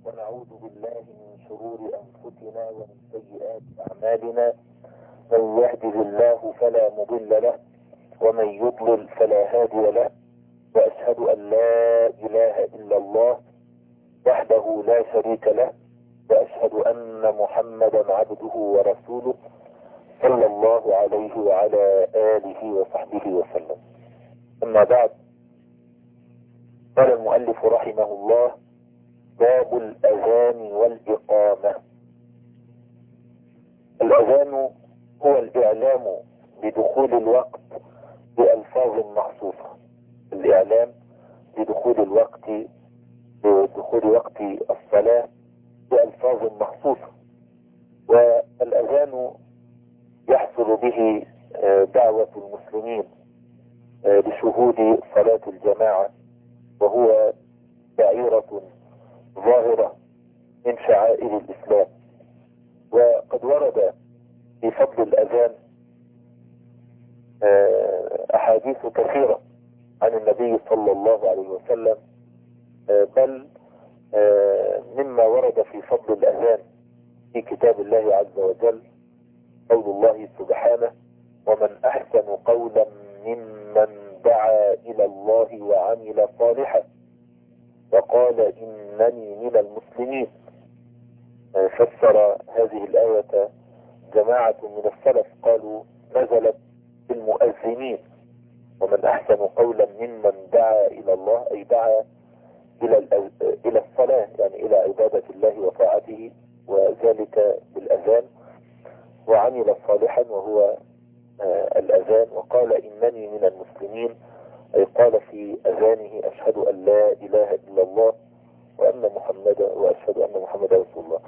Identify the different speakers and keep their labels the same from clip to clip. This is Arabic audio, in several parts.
Speaker 1: ونعوذ بالله من شرور أنفسنا ومن سيئات أعمالنا. من يهده الله فلا مضل له ومن يضلل فلا هادي له، وأشهد أن لا إله إلا الله وحده لا شريك له، وأشهد أن محمدا عبده ورسوله صلى الله عليه وعلى آله وصحبه وسلم. أما بعد، قال المؤلف رحمه الله: باب الأذان والإقامة. الأذان هو الإعلام بدخول الوقت بألفاظ مخصوصة، الإعلام بدخول الوقت بدخول وقت الصلاة بألفاظ مخصوصة. والأذان يحصل به دعوة المسلمين لشهود صلاة الجماعة، وهو شعيرة ظاهرة من شعائر الإسلام. وقد ورد في فضل الأذان أحاديث كثيرة عن النبي صلى الله عليه وسلم، بل مما ورد في فضل الأذان في كتاب الله عز وجل قول الله سبحانه: ومن أحسن قولا ممن دعا إلى الله وعمل صالحا وقال إنني من المسلمين. فسر هذه الآية جماعة من السلف، قالوا نزلت بالمؤذنين، ومن أحسن قولا ممن دعا إلى الله أي دعا إلى الصلاة، يعني إلى عبادة الله وطاعته، وذلك بالأذان، وعمل صالحا وهو الأذان، وقال إنني من المسلمين أي قال في أذانه: أشهد أن لا إله إلا الله وأشهد أن محمدا رسول الله.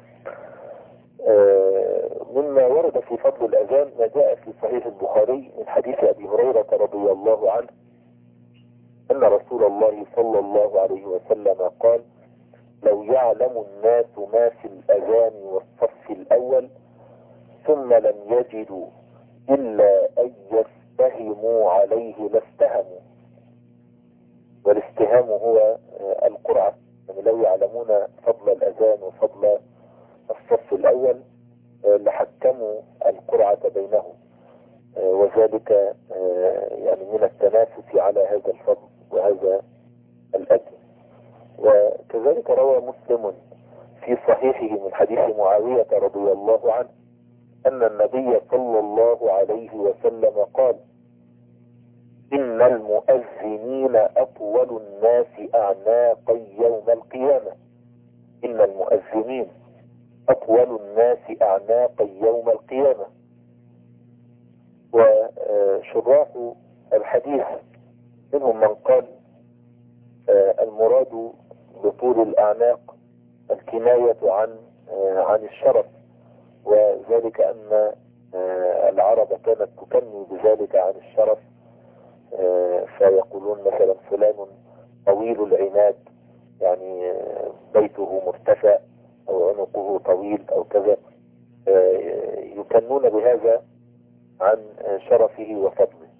Speaker 1: مما ورد في فضل الأذان ما جاء في صحيح البخاري من حديث أبي هريرة رضي الله عنه أن رسول الله صلى الله عليه وسلم قال: لو يعلم الناس ما في الأذان والصف الأول ثم لم يجدوا إلا أن يستهموا عليه لاستهموا. والاستهام هو القرعة، يعني لو يعلمون فضل الأذان وفضل الصف الأول لحكموا القرعة بينهم، وذلك يعني من التنافس على هذا الفضل وهذا الأجر. وكذلك روى مسلم في صحيحه من حديث معاوية رضي الله عنه أن النبي صلى الله عليه وسلم قال: إن المؤذنين أطول الناس أعناقا يوم القيامة. إن المؤذنين أطول الناس أعناقا يوم القيامة. وشراح الحديث منهم من قال المراد بطول الأعناق الكناية عن الشرف، وذلك أن العرب كانت تكني بذلك عن الشرف، فيقولون مثلا فلان طويل العناد، يعني بيته مرتفع أو عنقه طويل أو كذا، يكنون بهذا عن شرفه وفضله.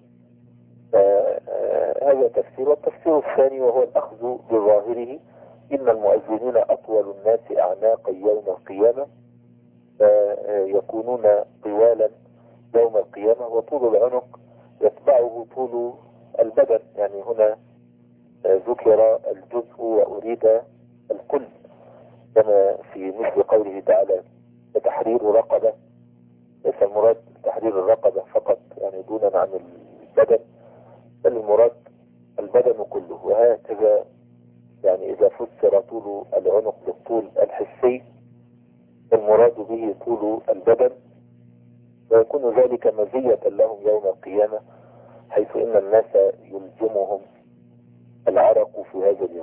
Speaker 1: هذا تفسير. والتفسير الثاني وهو الأخذ بظاهره: إن المؤذنين أطول الناس أعناقا يوم القيامة، فيكونون طوالا يوم القيامة، وطول العنق يتبعه طول البدن، يعني هنا ذكر الجزء وأريد الكل، كما في مثل قوله تعالى: تحرير رقبة. ليس المراد تحرير الرقبة فقط، يعني دونا عن البدن، بل المراد البدن كله. وهكذا يعني إذا فسر طول العنق بالطول الحسي المراد به طول البدن، ويكون ذلك مزية لهم يوم القيامة، حيث إن الناس يلزمهم العرق في هذا اليوم.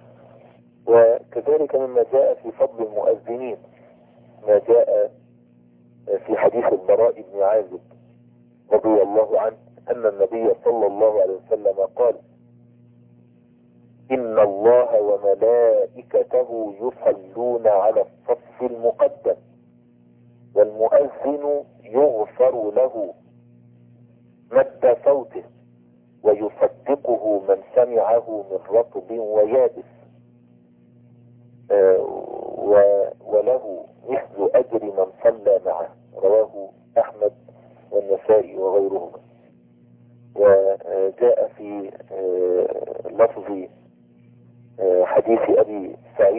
Speaker 1: وكذلك مما جاء في فضل المؤذنين ما جاء في حديث البراء بن عازب رضي الله عنه أن النبي صلى الله عليه وسلم قال: إن الله وملائكته يصلون على الصف المقدم، والمؤذن يغفر له مد صوته ويصدقه من سمعه من رطب ويابس.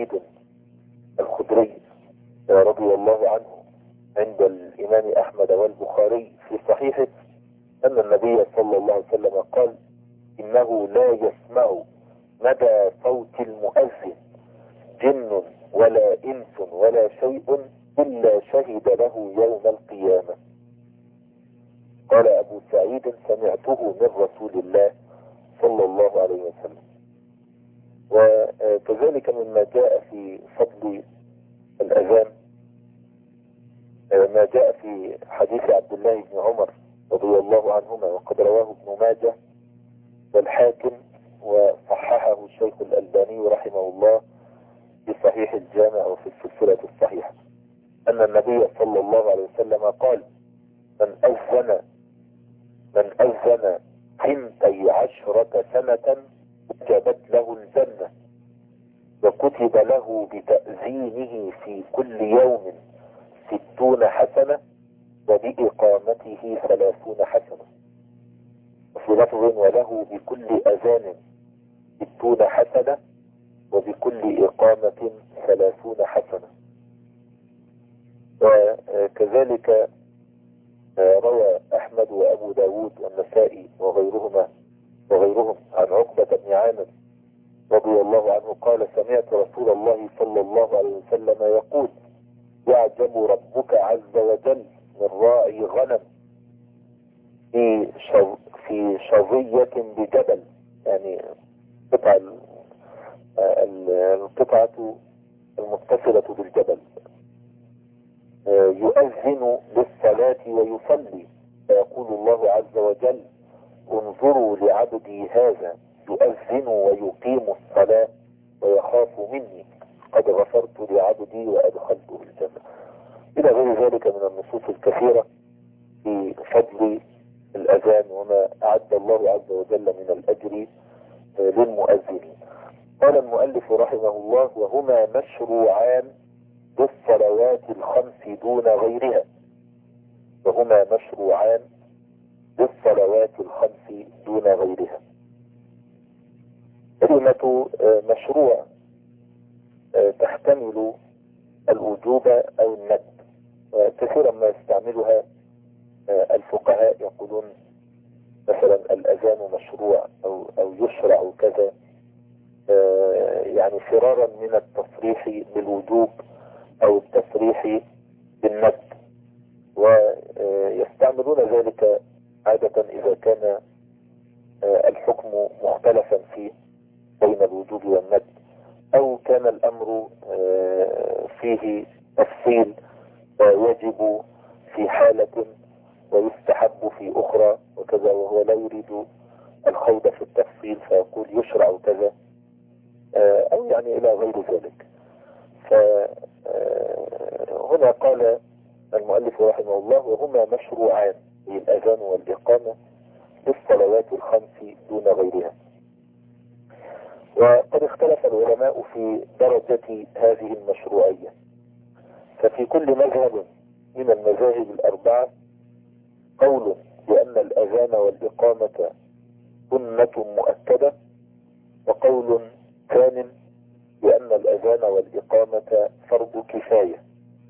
Speaker 1: سعيد الخدري رضي الله عنه عند الإمام أحمد والبخاري في صحيحه أن النبي صلى الله عليه وسلم قال: إنه لا يسمع مدى صوت المؤذن جن ولا إنس ولا شيء إلا شهد له يوم القيامة. قال أبو سعيد: سمعته من رسول الله صلى الله عليه وسلم. وكذلك مما جاء في فضل الأذان ما جاء في حديث عبد الله بن عمر رضي الله عنهما، وقد رواه ابن ماجه والحاكم وصححه الشيخ الألباني رحمه الله في صحيح الجامع وفي السلسلة الصحيحة، أن النبي صلى الله عليه وسلم قال: من أذن 12 سنة وجبت له الجنة، وكتب له بتأذينه في كل يوم 60 حسنة، وبإقامته 30 حسنة. وفي لفظ: وله بكل أذان 60 حسنة، وبكل إقامة 30 حسنة. وكذلك روى أحمد وأبو داود والنسائي وغيرهم عن عقبة بن عامر رضي الله عنه قال: سمعت رسول الله صلى الله عليه وسلم يقول: يعجب ربك عز وجل من راعي غنم في شظية بجبل، يعني القطعة المتصلة بالجبل، يؤذن للصلاة ويصلي، فيقول الله عز وجل: انظروا لعبدي هذا يؤذن ويقيم الصلاة ويخاف مني، قد غفرت لعبدي وأدخلته الجنة. إلى غير ذلك من النصوص الكثيرة في فضل الأذان وما أعد الله عز وجل من الأجر للمؤذنين. قال المؤلف رحمه الله: وهما مشروعان بالصلوات الخمس دون غيرها. وهما مشروعان بالصلوات الخمس دون غيرها. كلمة مشروع تحتمل الوجوب أو الندب، وكثيرا ما يستعملها الفقهاء، يقولون مثلا الأذان مشروع أو يشرع كذا، يعني فرارا من التصريح بالوجوب أو التصريح بالندب، ويستعملون ذلك عادة إذا كان الحكم مختلفا فيه بين الوجوب والندب، أو كان الأمر فيه تفصيل، يجب في حالة ويستحب في أخرى وكذا، وهو لا يريد الخوض في التفصيل فيقول يشرع كذا، أو يعني إلى غير ذلك. فهنا قال المؤلف رحمه الله: وهما مشروعان للأذان والإقامة للصلوات الخمس دون غيرها. وقد اختلف العلماء في درجة هذه المشروعية، ففي كل مذهب من المذاهب الأربعة قول بأن الأذان والإقامة سنة مؤكدة، وقول ثان بأن الأذان والإقامة فرض كفاية.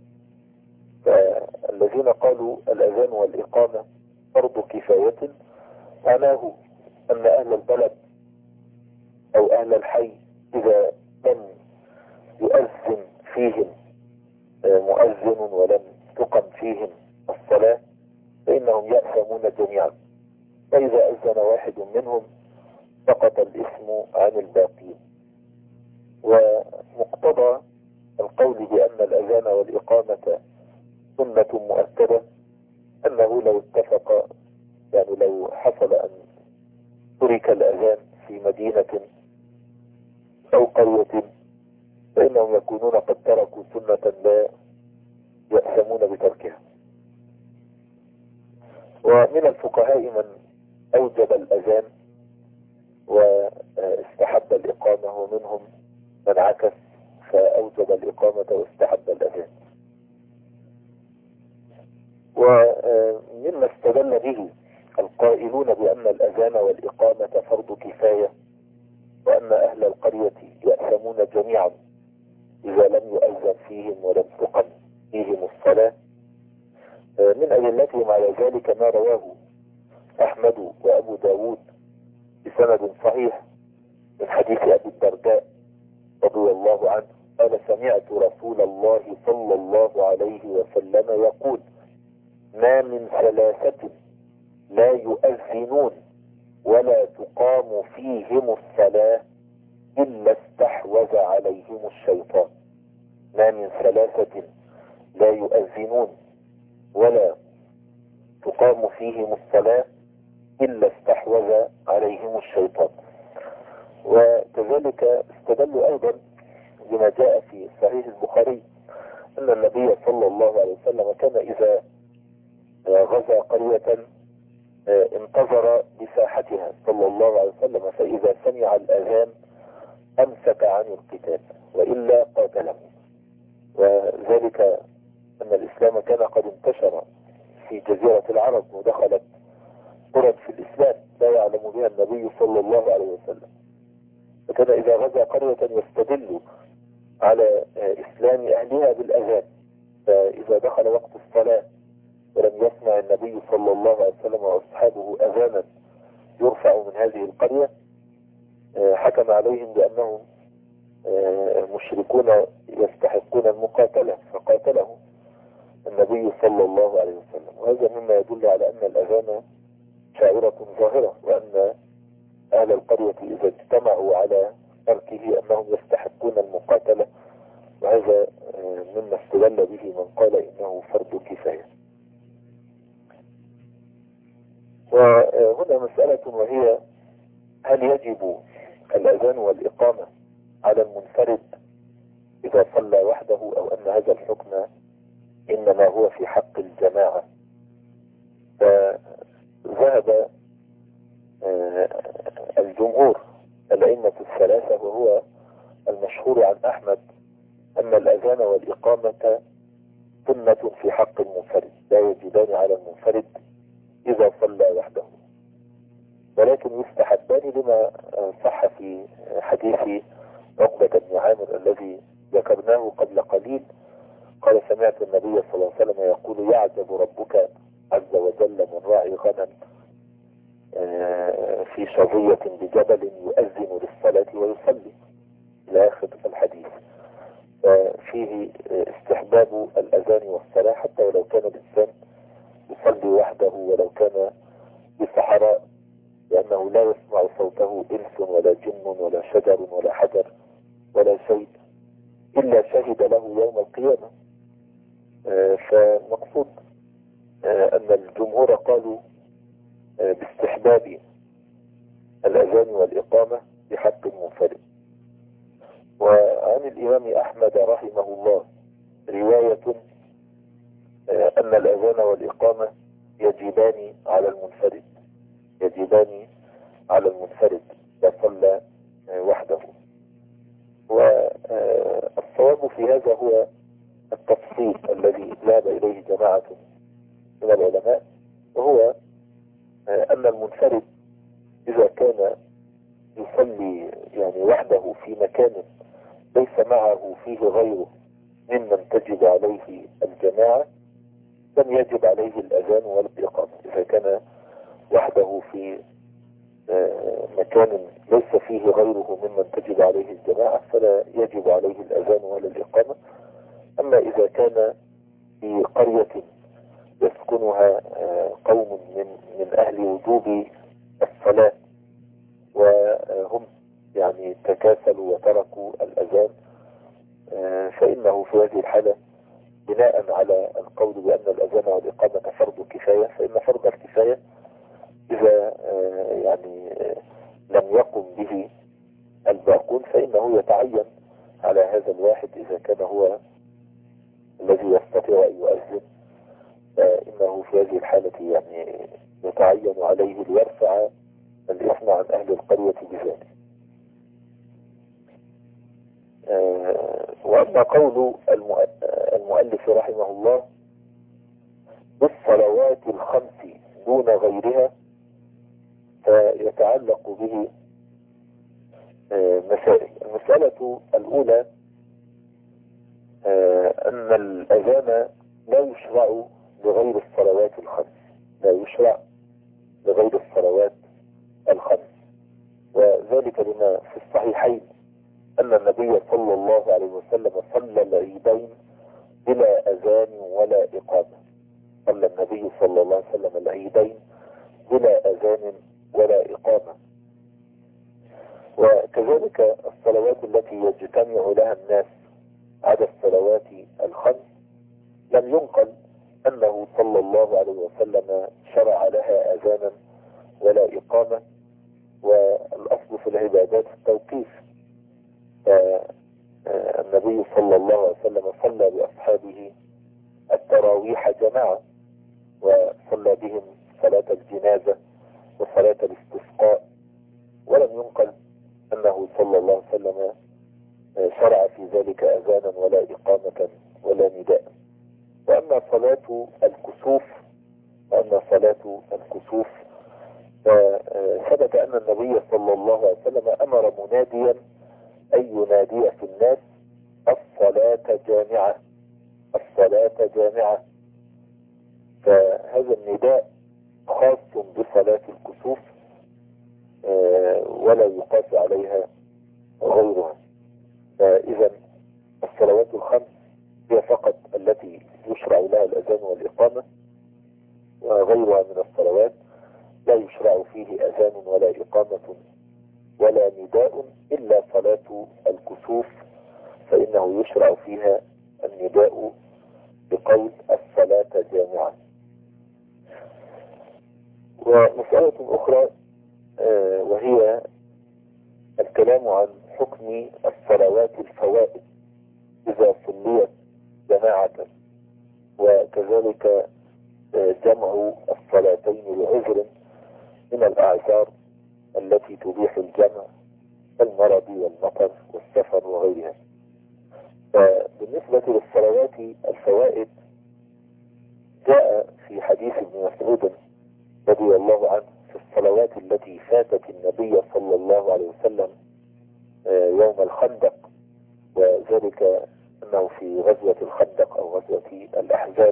Speaker 1: فالذين قالوا الأذان والإقامة فرض كفاية معناه أن أهل البلد أو أهل الحي إذا لم يؤذن فيهم مؤذن ولم تقم فيهم الصلاة فإنهم يأثمون جميعا، فإذا أذن واحد منهم سقط الإثم عن الباقين. ومقتضى القول بأن الأذان والإقامة سنة مؤكدة أنه لو اتفق، يعني لو حصل أن ترك الأذان في مدينة أو قرية فإنهم يكونون قد تركوا سنة لا يأثمون بتركها. ومن الفقهاء من أوجب الأذان واستحب الإقامة، ومنهم من عكس فأوجب الإقامة واستحب الأذان. ومما استدل به القائلون بأن الأذان والإقامة فرض كفاية وأن أهل القرية يأثمون جميعا، إذا لم يؤذن فيهم ولم تقم فيهم الصلاة. من أدلتهم على ذلك ما رواه أحمد وأبو داود بسند صحيح من حديث أبي الدرداء رضي الله عنه قال سمعت رسول الله صلى الله عليه وسلم يقول ما من ثلاثة لا يؤذنون ولا تقام فيهم الصلاة إلا استحوذ عليهم الشيطان. ما من ثلاثة لا يؤذنون ولا تقام فيهم الصلاة إلا استحوذ عليهم الشيطان. وكذلك استدلوا أيضا بما جاء في صحيح البخاري أن النبي صلى الله عليه وسلم كان إذا غزا قرية انتظر بساحتها صلى الله عليه وسلم، فإذا سمع الأذان أمسك عن القتال وإلا قاتله. وذلك أن الإسلام كان قد انتشر في جزيرة العرب ودخلت قرى في الإسلام لا يعلم بها النبي صلى الله عليه وسلم، فكان إذا غزا قرية يستدل على إسلام أهلها بالأذان. فإذا دخل وقت الصلاة ولم يسمع النبي صلى الله عليه وسلم وأصحابه أذانا يرفع من هذه القرية حكم عليهم بأنهم مشركون يستحقون المقاتلة، فقاتلهم النبي صلى الله عليه وسلم. وهذا مما يدل على أن الأذان شعيرة ظاهرة، وأن أهل القرية إذا اجتمعوا على تركه أنهم يستحقون المقاتلة، وهذا مما استدل به من قال إنه فرض كفاية. وهنا مسألة وهي هل يجب الأذان والإقامة على المنفرد إذا صلى وحده، أو أن هذا الحكم إنما هو في حق الجماعة؟ فذهب الجمهور الأئمة الثلاثة وهو المشهور عن أحمد أن الأذان والإقامة سنة في حق المنفرد، لا يجبان على المنفرد إذا صلى وحده، ولكن يستحبان لما صح في حديث عقبة بن عامر الذي ذكرناه قبل قليل. قال سمعت النبي صلى الله عليه وسلم يقول يعجب ربك عز وجل من راعي غنم في شظية بجبل يؤذن للصلاة ويصلي إلى آخر الحديث. فيه استحباب الأذان والصلاة حتى ولو كان الإنسان يصلي وحده ولو كان بصحراء، لأنه لا يسمع صوته إنس ولا جن ولا شجر ولا حجر ولا شيء إلا شهد له يوم القيامة. فالمقصود أن الجمهور قالوا باستحباب الأذان والإقامة بحق المنفرد. وعن الإمام أحمد رحمه الله رواية أن الأذان والإقامة يجبان على المنفرد، يجبان على المنفرد يصلى وحده. والصواب في هذا هو التفصيل الذي ذهب إليه جماعة من العلماء، وهو أن المنفرد إذا كان يصلي يعني وحده في مكان ليس معه فيه غيره ممن تجب عليه الجماعة لم يجب عليه الأذان ولا الإقامة. إذا كان وحده في مكان ليس فيه غيره ممن تجب عليه الجماعة فلا يجب عليه الأذان ولا الإقامة. أما إذا كان في قرية يسكنها قوم من أهل وجوب الصلاة وهم يعني تكاسلوا وتركوا الأذان، فإنه في هذه الحالة بناء على القول بأن الأذان والإقامة فرض كفاية، فإن فرض الكفاية إذا يعني لم يقم به الباقون فإنه يتعين على هذا الواحد إذا كان هو الذي يستطيع أن يؤذن، فإنه في هذه الحالة يعني يتعين عليه ليرفع الإثم عن أهل القرية بذلك. وأما قول المؤلف رحمه الله بالصلوات الخمس دون غيرها فيتعلق به مسائل. المسألة الأولى أن الأذان لا يشرع لغير الصلوات الخمس، لا يشرع لغير الصلوات الخمس. وذلك لما في الصحيحين أن النبي صلى الله عليه وسلم صلى العيدين بلا أذان ولا إقامة. صلى النبي صلى الله عليه وسلم العيدين بلا أذان ولا إقامة. وكذلك الصلوات التي يجتمع لها الناس عدا الصلوات الخمس لم ينقل أنه صلى الله عليه وسلم شرع لها أذانا ولا إقامة. والأصل في العبادات التوقيف. النبي صلى الله عليه وسلم صلى بأصحابه التراويح جماعة، وصلى بهم صلاة الجنازة وصلاة الاستسقاء، ولم ينقل أنه صلى الله عليه وسلم شرع في ذلك أذانا ولا إقامة ولا نداء. وأما صلاة الكسوف فثبت أن النبي صلى الله عليه وسلم أمر مناديا أن ينادي في الناس الصلاة جامعة. فهذا النداء خاص بصلاة الكسوف ولا يقاس عليها غيرها. فإذا الصلوات الخمس هي فقط التي يشرع لها الأذان والإقامة، وغيرها من الصلوات لا يشرع فيه أذان ولا إقامة ولا نداء إلا صلاة الكسوف، فإنه يشرع فيها النداء بقول الصلاة جامعة. ومسألة أخرى وهي الكلام عن حكم الصلوات الفوائد إذا صليت جماعة، وكذلك جمع الصلاتين لعذر من الأعذار التي تبيح الجمع كالمرض والمطر والسفر وغيرها. فبالنسبة للصلوات الفوائد جاء في حديث ابن مسعود رضي الله عنه في الصلوات التي فاتت النبي صلى الله عليه وسلم يوم الخندق، وذلك أنه في غزوة الخندق أو غزوة الأحزاب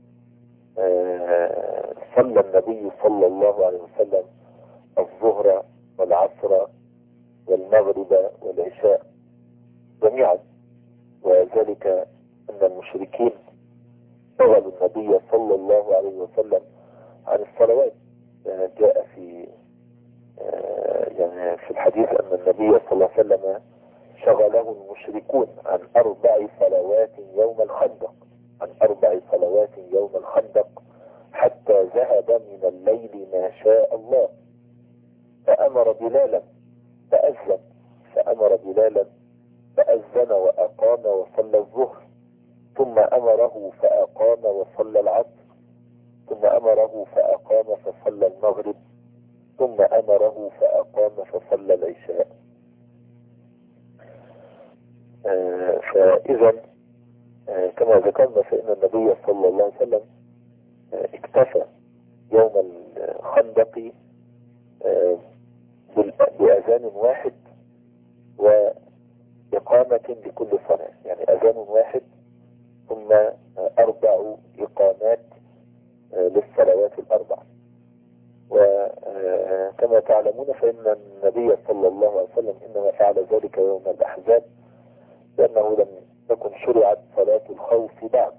Speaker 1: صلى النبي صلى الله عليه وسلم الظهر والعصر والمغرب والعشاء جميعا، وذلك أن المشركين شغلوا النبي صلى الله عليه وسلم عن الصلوات. جاء في في الحديث أن النبي صلى الله عليه وسلم شغله المشركون عن 4 صلوات يوم الخندق حتى ذهب من الليل ما شاء الله، فأمر بلالا فأذن وأقام وصلى الظهر، ثم أمره فأقام وصلى العصر، ثم أمره فأقام فصلى المغرب، ثم أمره فأقام فصلى العشاء. فإذا كما ذكرنا فإن النبي صلى الله عليه وسلم اكتفى يوم الخندق بأذان واحد وإقامة لكل صلاة، يعني أذان واحد ثم 4 إقامات للصلوات ال4. وكما تعلمون فإن النبي صلى الله عليه وسلم إنما فعل ذلك يوم الأحزاب لأنه لم تكن شرعت صلاة الخوف بعد،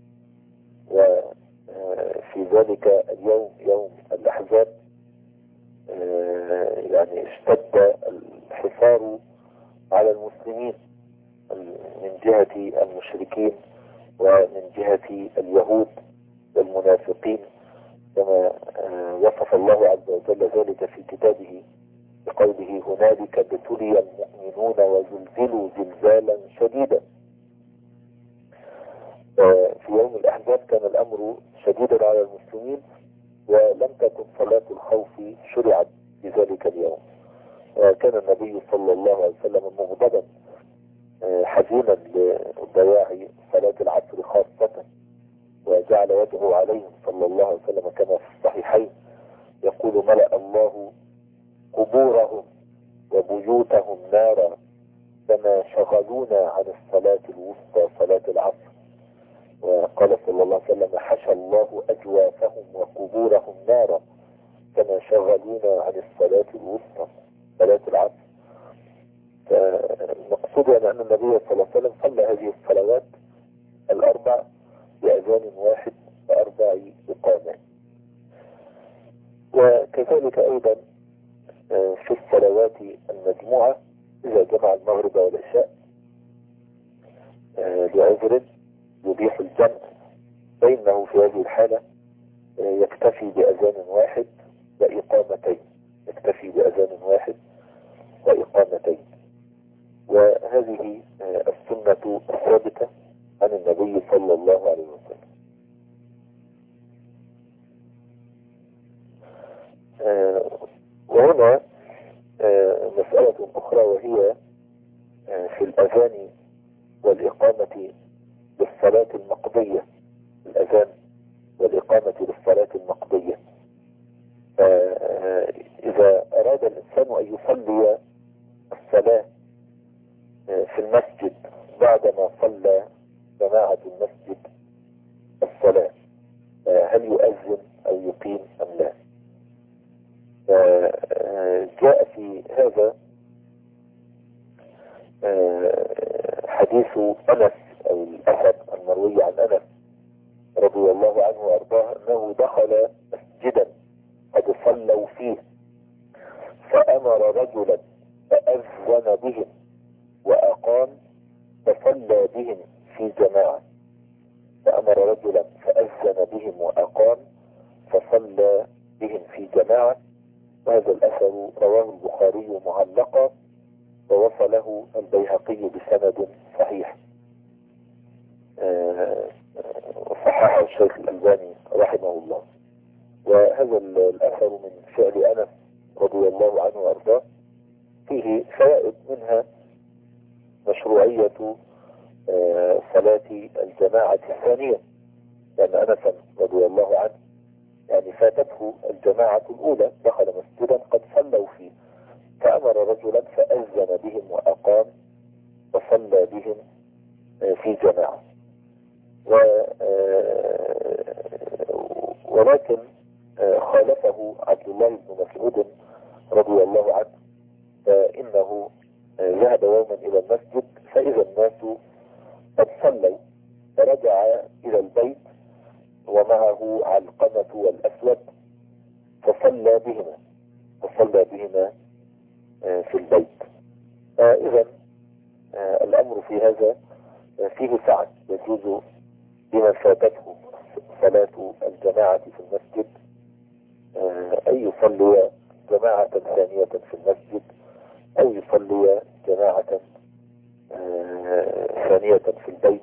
Speaker 1: وفي ذلك اليوم يوم الأحزاب اشتد الحصار على المسلمين من جهة المشركين ومن جهة اليهود والمنافقين، كما وصف الله عز وجل ذلك في كتابه بقوله هنالك ابتلي المؤمنون وزلزلوا زلزالا شديدا. في يوم الأحزاب كان الأمر شديدا على المسلمين، ولم تكن صلاة الخوف شرعت في ذلك اليوم. كان النبي صلى الله عليه وسلم مغضبا حزينا لضياع صلاة العصر خاصة، وجعل وجهه عليهم صلى الله عليه وسلم كما في الصحيحين يقول ملأ الله قبورهم وبيوتهم نارا كما شغلونا عن الصلاة الوسطى صلاة العصر يسألون عن الصلاة الوسطى صلاة العصر. فالمقصود يعني أن النبي صلى الله عليه وسلم صلى هذه الصلوات الأربع بأذان واحد وأربع إقامات. وكذلك أيضا في الصلوات المجموعة إذا جمع المغرب والعشاء لعذر يبيح الجمع، فإنه في هذه الحالة يكتفي بأذان واحد وإقامتين، يكتفي بأذان واحد وإقامتين. وهذه السنة الثابتة عن النبي صلى الله عليه وسلم. وهنا مسألة أخرى، وهي في الأذان والإقامة للصلاة المقضية، الأذان والإقامة للصلاة المقضية. إذا أراد الإنسان أن يصلي الصلاة في المسجد بعدما صلى جماعة المسجد الصلاة، هل يؤذن أو يقيم أم لا؟ جاء في هذا حديث أنس أو الأثر المروي عن أنس رضي الله عنه وأرضاه أنه دخل مسجدا قد صلوا فيه فأمر رجلا فأذن بهم وأقام فصلى بهم في جماعة. فأمر رجلا فأذن بهم وأقام فصلى بهم في جماعة. وهذا الأثر رواه البخاري معلقا ووصله البيهقي بسند صحيح، صححه الشيخ الألباني رحمه الله. وهذا الأثر من فعل أنس رضي الله عنه وأرضاه، فيه فوائد، منها مشروعية صلاة الجماعة الثانية، لأن أنس رضي الله عنه يعني فاتته الجماعة الأولى، دخل مسجدا قد صلوا فيه فأمر رجلا فأذن بهم وأقام وصلى بهم في جماعة. ولكن خالفه عبد الله بن مسعود رضي الله عنه، فإنه ذهب يوما إلى المسجد فإذا الناس قد صلوا، فرجع إلى البيت ومعه علقمة والأسود فصلى بهما في البيت. إذا الأمر في هذا فيه سعة، يجوز لمن فاتته صلاة الجماعة في المسجد أن يصلي جماعة ثانية في المسجد أو يصلي جماعة ثانية في البيت.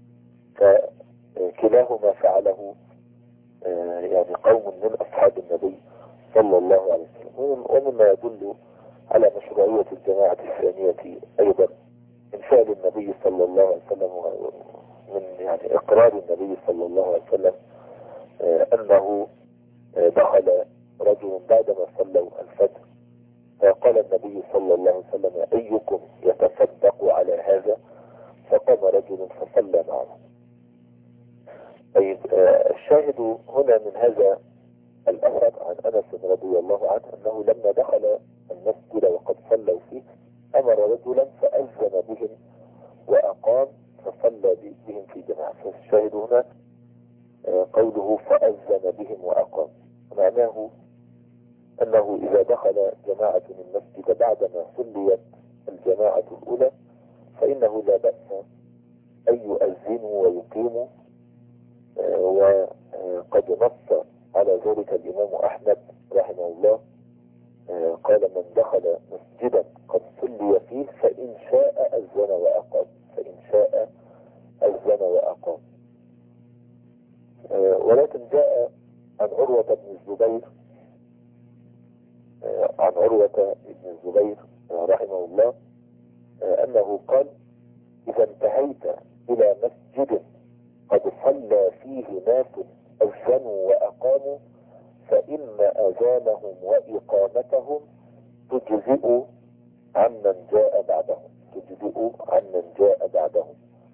Speaker 1: فكلاهما فعله يعني قوم من أصحاب النبي صلى الله عليه وسلم. ومما يدل على مشروعية الجماعة الثانية أيضا من فعل النبي صلى الله عليه وسلم، ومن يعني إقرار النبي صلى الله عليه وسلم أنه دخل رجل بعدما صلوا الفجر فقال النبي صلى الله عليه وسلم: أيكم يتصدق على هذا؟ فقام رجل فصلى معه. طيب، الشاهد هنا من هذا الأثر عن أنس رضي الله عنه أنه لما دخل المسجد وقد صلوا فيه أمر رجلا فأذن بهم وأقام فصلى بهم في جماعة. فالشاهد هنا قوله فأذن بهم وأقام، معناه أنه إذا دخل جماعة المسجد بعدما صليت الجماعة الأولى فإنه لا بأس أن يؤذنوا ويقيموا. وقد نص على ذلك الإمام أحمد رحمه الله، قال: من دخل مسجدا قد صلي فيه فإن شاء أذن وأقام، فإن شاء أذن وأقام. ولكن جاء عن عروة بن الزبير رحمه الله أنه قال: إذا انتهيت إلى مسجد قد صلى فيه ناس أذنوا وأقاموا فإن أذانهم وإقامتهم تجزئ عمن جاء بعدهم.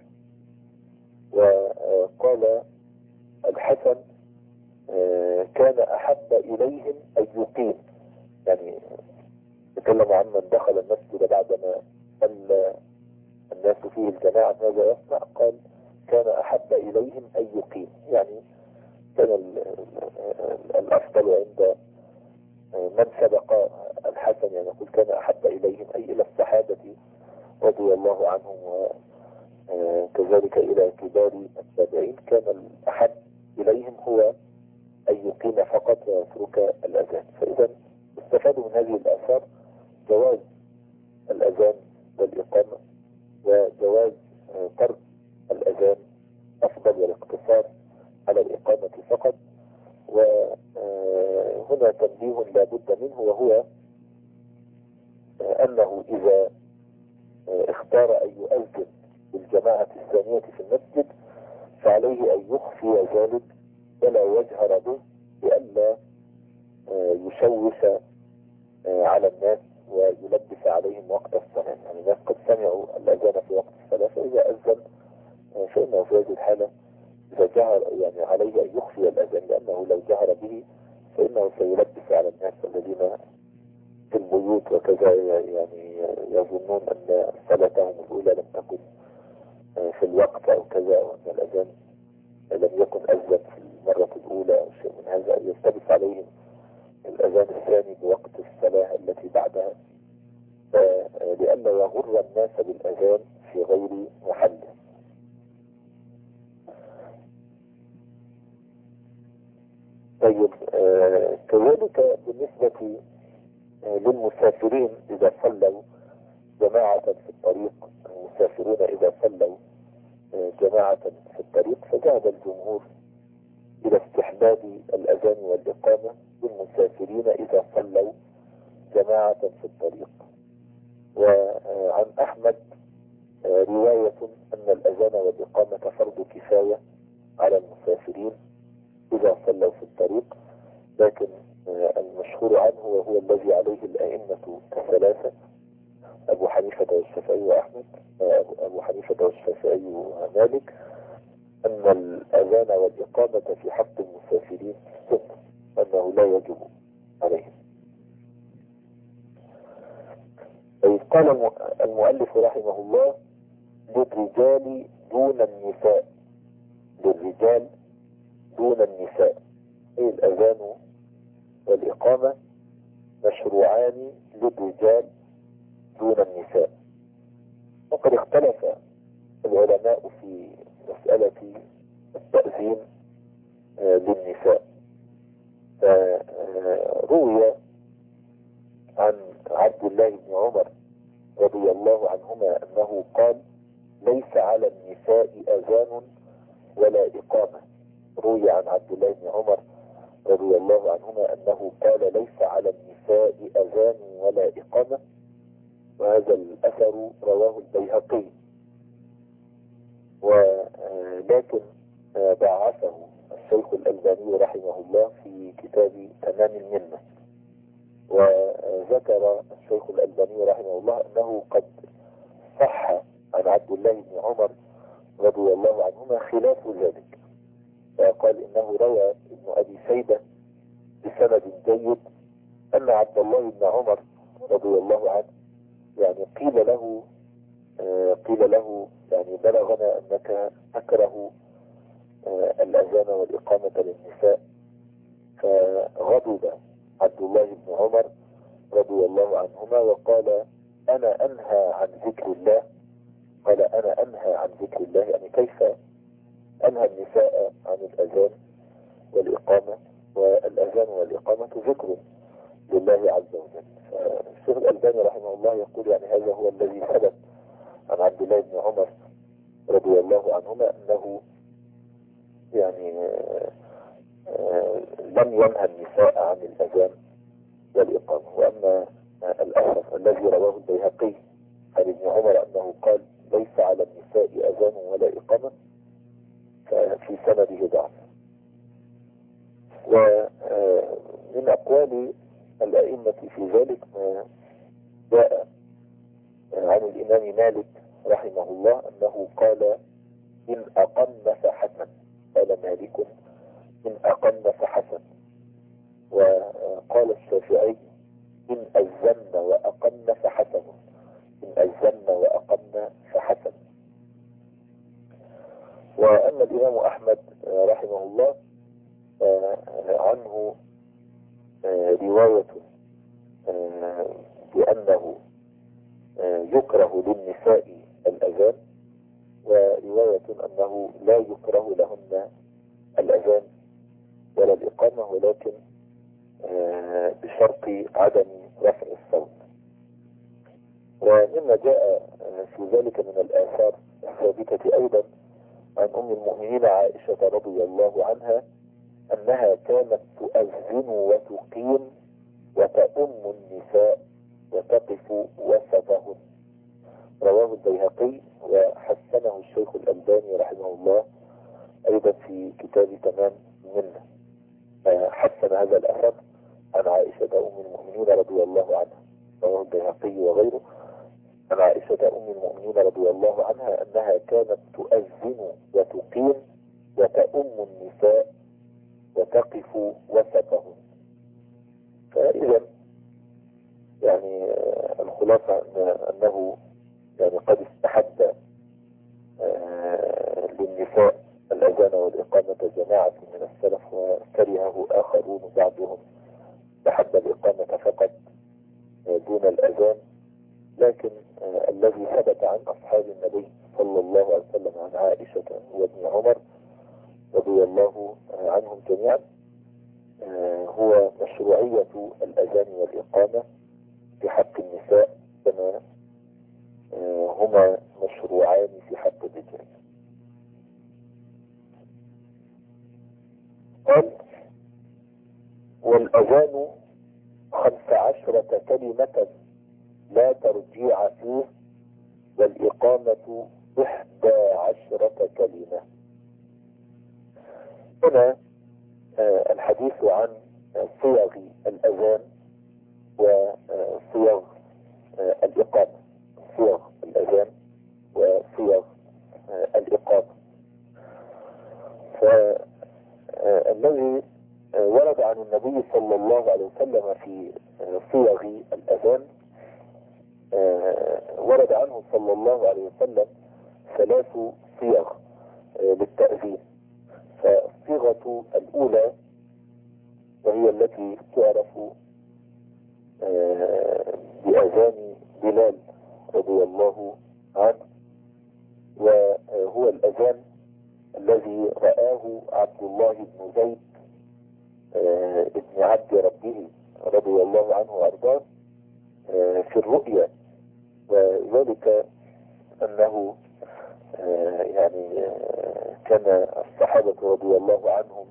Speaker 1: وقال الحسن: كان أحب إليهم أن يقيم يعني تكلم عن من دخل المسجد بعدما صلى الناس فيه الجماعة ماذا يصنع؟ قال كان أحب إليهم أن يقيم، يعني كان الأفضل عند من سبق الحسن، يعني يقول كان أحب إليهم أي إلى الصحابة رضي الله عنهم وكذلك إلى كبار التابعين، كان الأحب إليهم هو أن يقيم فقط ويترك الأذان. فإذا استفادوا من هذه الآثار جواز الأذان والإقامة، وجواز ترك الأذان أفضل والاقتصار على الإقامة فقط. وهنا تنبيه لا بد منه، وهو أنه إذا اختار أن يؤذن بالجماعة الثانية في المسجد فعليه أن يخفي ذلك ولا يجهر به لئلا يشوش على الناس ويلبس عليهم وقت الصلاة. يعني الناس قد سمعوا الأذان في وقت الصلاة، فإذا أذن فإنه في هذه الحالة إذا جهر يعني عليه أن يخفي الأذان، لأنه لو جهر به فإنه سيلبس على الناس الذين في البيوت وكذا، يعني يظنون أن صلاتهم الأولى لم تكن في الوقت أو كذا، أو أن الأذان لم يكن أذن في المرة الأولى أو شيء من هذا، يلتبس عليهم الأذان الثاني بوقت الصلاة التي بعدها، لئلا يغر الناس بالأذان في غير محله. طيب كذلك بالنسبة للمسافرين إذا صلوا جماعة في الطريق، المسافرون إذا صلوا جماعة في الطريق، فذهب الجمهور إلى استحباب الأذان والإقامة للمسافرين إذا صلوا جماعة في الطريق. وعن أحمد رواية أن الأذان والإقامة فرض كفاية على المسافرين إذا صلوا في الطريق، لكن المشهور عنه وهو الذي عليه الأئمة الثلاثة أبو حنيفة والشافعي وأحمد، أبو حنيفة والشافعي ومالك، أن الأذان والإقامة في حق المسافرين سنة، أنه لا يجب عليهم. قال المؤلف رحمه الله للرجال دون النساء، للرجال دون النساء، أي الأذان والإقامة مشروعان للرجال دون النساء. وقد اختلف العلماء في مسألة التأذين للنساء، فروي عن عبد الله بن عمر رضي الله عنهما أنه قال ليس على النساء أذان ولا إقامة. روي عن عبد الله بن عمر رضي الله عنهما أنه قال ليس على النساء أذان ولا إقامة، وهذا الأثر رواه البيهقي، ولكن ضعفه الشيخ الألباني رحمه الله في كتاب تمام المنة. وذكر الشيخ الألباني رحمه الله أنه قد صح عن عبد الله بن عمر رضي الله عنهما خلاف ذلك، فقال إنه روى ابن أبي شيبة بسند جيد أن عبد الله بن عمر رضي الله عنه يعني قيل له يعني بلغنا أنك تكره الأذان والإقامة للنساء، فغضب عبد الله بن عمر رضي الله عنهما وقال أنا أنهى عن ذكر الله. قال أنا أنهى عن ذكر الله، يعني كيف أنهى النساء عن الأذان والإقامة، والأذان والإقامة ذكر لله عز وجل. فالشيخ الألباني رحمه الله يقول يعني هذا هو الذي ثبت عن عبد الله بن عمر رضي الله عنهما أنه يعني لم ينهى النساء عن الأذان والإقامة. وأما الأثر الذي رواه البيهقي عن ابن عمر أنه قال ليس على النساء أذان ولا إقامة، ففي سنده ضعف. ومن أقوال الأئمة في ذلك ما جاء عن الإمام مالك رحمه الله أنه قال إن أقم فحسن. قال مالك إن أقم فحسن. وقال الشافعي وأما الإمام أحمد رحمه الله عنه رواية بأنه يكره للنساء الأذان، ورواية أنه لا يكره لهن الأذان ولا الإقامة، ولكن بشرط عدم رفع الصوت. ومما جاء في ذلك من الآثار الثابتة أيضا عن أم المؤمنين عائشة رضي الله عنها أنها كانت تؤذن وتقيم وتؤم النساء وتقف وسطهن. رواه البيهقي وحسنه الشيخ الألباني رحمه الله أيضا في كتاب تمام منه. حسن هذا الأثر عن عائشة أم المؤمنين رضي الله عنها، رواه البيهقي وغيره، عن عائشة أم المؤمنين رضي الله عنها أنها كانت تؤذن وتقيم وتؤم النساء وتقف وسطهن. فإذا يعني الخلاصة أنه يعني قد استحب للنساء الأذان والإقامة جماعة من السلف، وكرهه آخرون بعضهم استحب الإقامة فقط دون الأذان. لكن الذي ثبت عن أصحاب النبي صلى الله عليه وسلم عن عائشة وابن عمر رضي الله عنهم جميعا هو مشروعية الأذان والإقامة في حق النساء كما هما مشروعان في حق الرجال. قال: والأذان 15 كلمة لا ترجيع فيه، والإقامة 11 كلمة. هنا الحديث عن صيغ الأذان وصيغ الإقامة، صيغ الأذان وصيغ الإقامة. فالذي ورد عن النبي صلى الله عليه وسلم في صيغ الأذان ورد عنه صلى الله عليه وسلم 3 صيغ للتأذين. فالصيغة الأولى وهي التي تعرف بأذان بلال رضي الله عنه، وهو الأذان الذي رآه عبد الله بن زيد ابن عبد ربه رضي الله عنه وأرضاه في الرؤيا. وذلك أنه يعني كان الصحابة رضي الله عنهم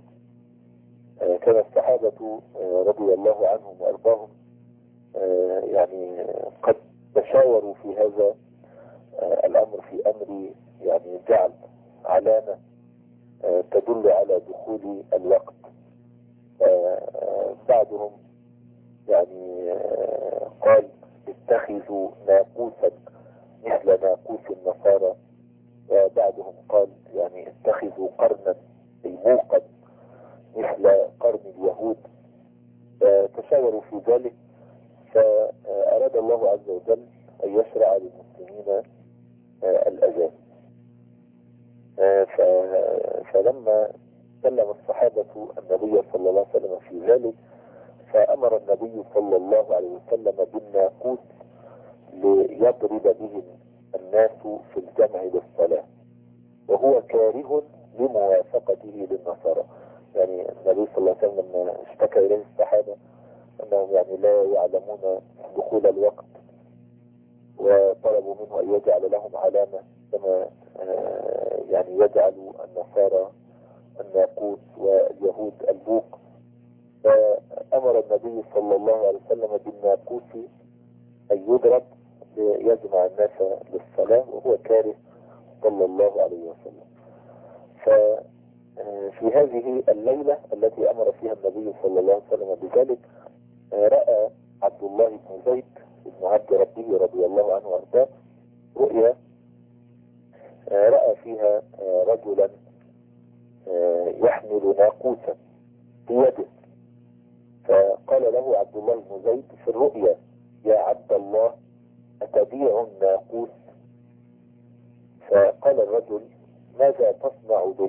Speaker 1: وأرضاهم يعني قد تشاوروا في هذا الأمر، في أمر يعني جعل علامة تدل على دخول الوقت. بعضهم يعني قال: اتخذوا ناقوسا مثل ناقوس النصارى، وبعضهم قال يعني اتخذوا قرنا موقد مثل قرن اليهود. فتشاوروا في ذلك، فأراد الله عز وجل أن يشرع للمسلمين الأذان. فلما كلم الصحابة النبي صلى الله عليه وسلم في ذلك، فأمر النبي صلى الله عليه وسلم بالناقوس ليضرب به الناس في الجمع للصلاة، وهو كاره لموافقته للنصارى. يعني النبي صلى الله عليه وسلم لما اشتكى إليه الصحابة أنهم يعني لا يعلمون دخول الوقت، وطلبوا منه أن يجعل لهم علامة كما يعني يجعل النصارى الناقوس واليهود البوق، فأمر النبي صلى الله عليه وسلم بالناقوس أن يضرب ليجمع الناس للصلاة، وهو كاره صلى الله عليه وسلم. ففي هذه الليلة التي أمر فيها النبي صلى الله عليه وسلم بذلك، رأى عبد الله بن زيد بن عبد ربه رضي الله عنه وارضاه رؤيا رأى فيها رجلا يحمل ناقوسا في يده، فقال له عبد الله بن زيد في الرؤيا: يا عبد الله أتبيع الناقوس؟ فقال الرجل: ماذا تصنع به؟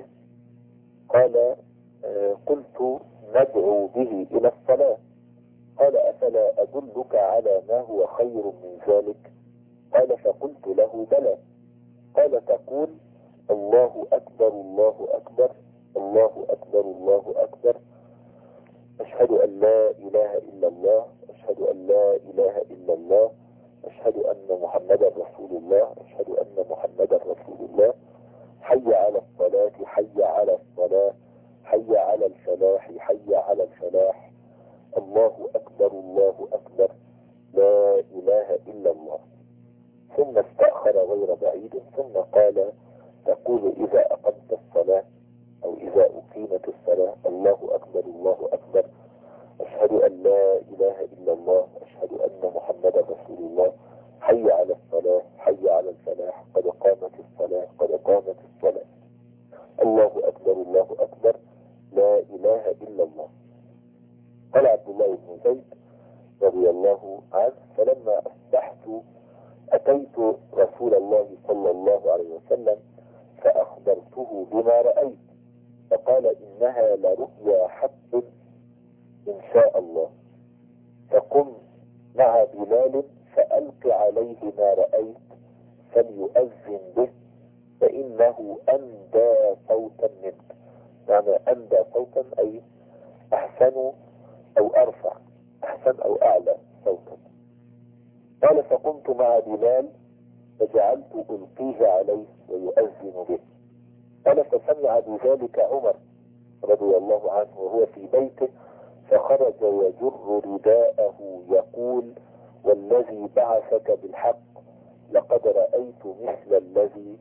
Speaker 1: قال قلت ندعو به إلى الصلاة. قال أفلا أدلك على ما هو خير من ذلك؟ قال فقلت له بلى. قال تقول الله أكبر الله أكبر الله أكبر الله أكبر، أشهد أن لا إله إلا الله، أشهد أن لا إله إلا الله، أشهد أن محمدا رسول الله، أشهد أن محمدا رسول الله، حي على الصلاة حي على الصلاة، حي على الفلاح حي على الفلاح، الله أكبر الله أكبر، لا إله إلا الله. ثم استأخر غير بعيد ثم قال تقول إذا أقمت الصلاة أو إذا أقيمت الصلاة الله أكبر الله أكبر، أشهد أن لا إله إلا الله، أشهد أن محمدا رسول الله، حي على الصلاة حي على الفلاح، قد قامت الصلاة قد قامت الصلاة، الله أكبر الله أكبر، لا إله إلا الله. قال عبد الله بن زيد رضي الله عنه فلما أصبحت أتيت رسول الله صلى الله عليه وسلم فأخبرته بما رأيت، فقال إنها لرؤيا حق إن شاء الله، فقم مع بلال فألق عليه ما رأيت فليؤذن به فإنه أندى صوتا منك. معنى أندى صوتا أي أحسن أو أرفع، أحسن أو أعلى صوتا. قال فقمت مع بلال فجعلت ألقيه عليه ويؤذن به. قال فسمع بذلك عمر رضي الله عنه وهو في بيته فخرج يجر رداءه يقول والذي بعثك بالحق لقد رأيت مثل الذي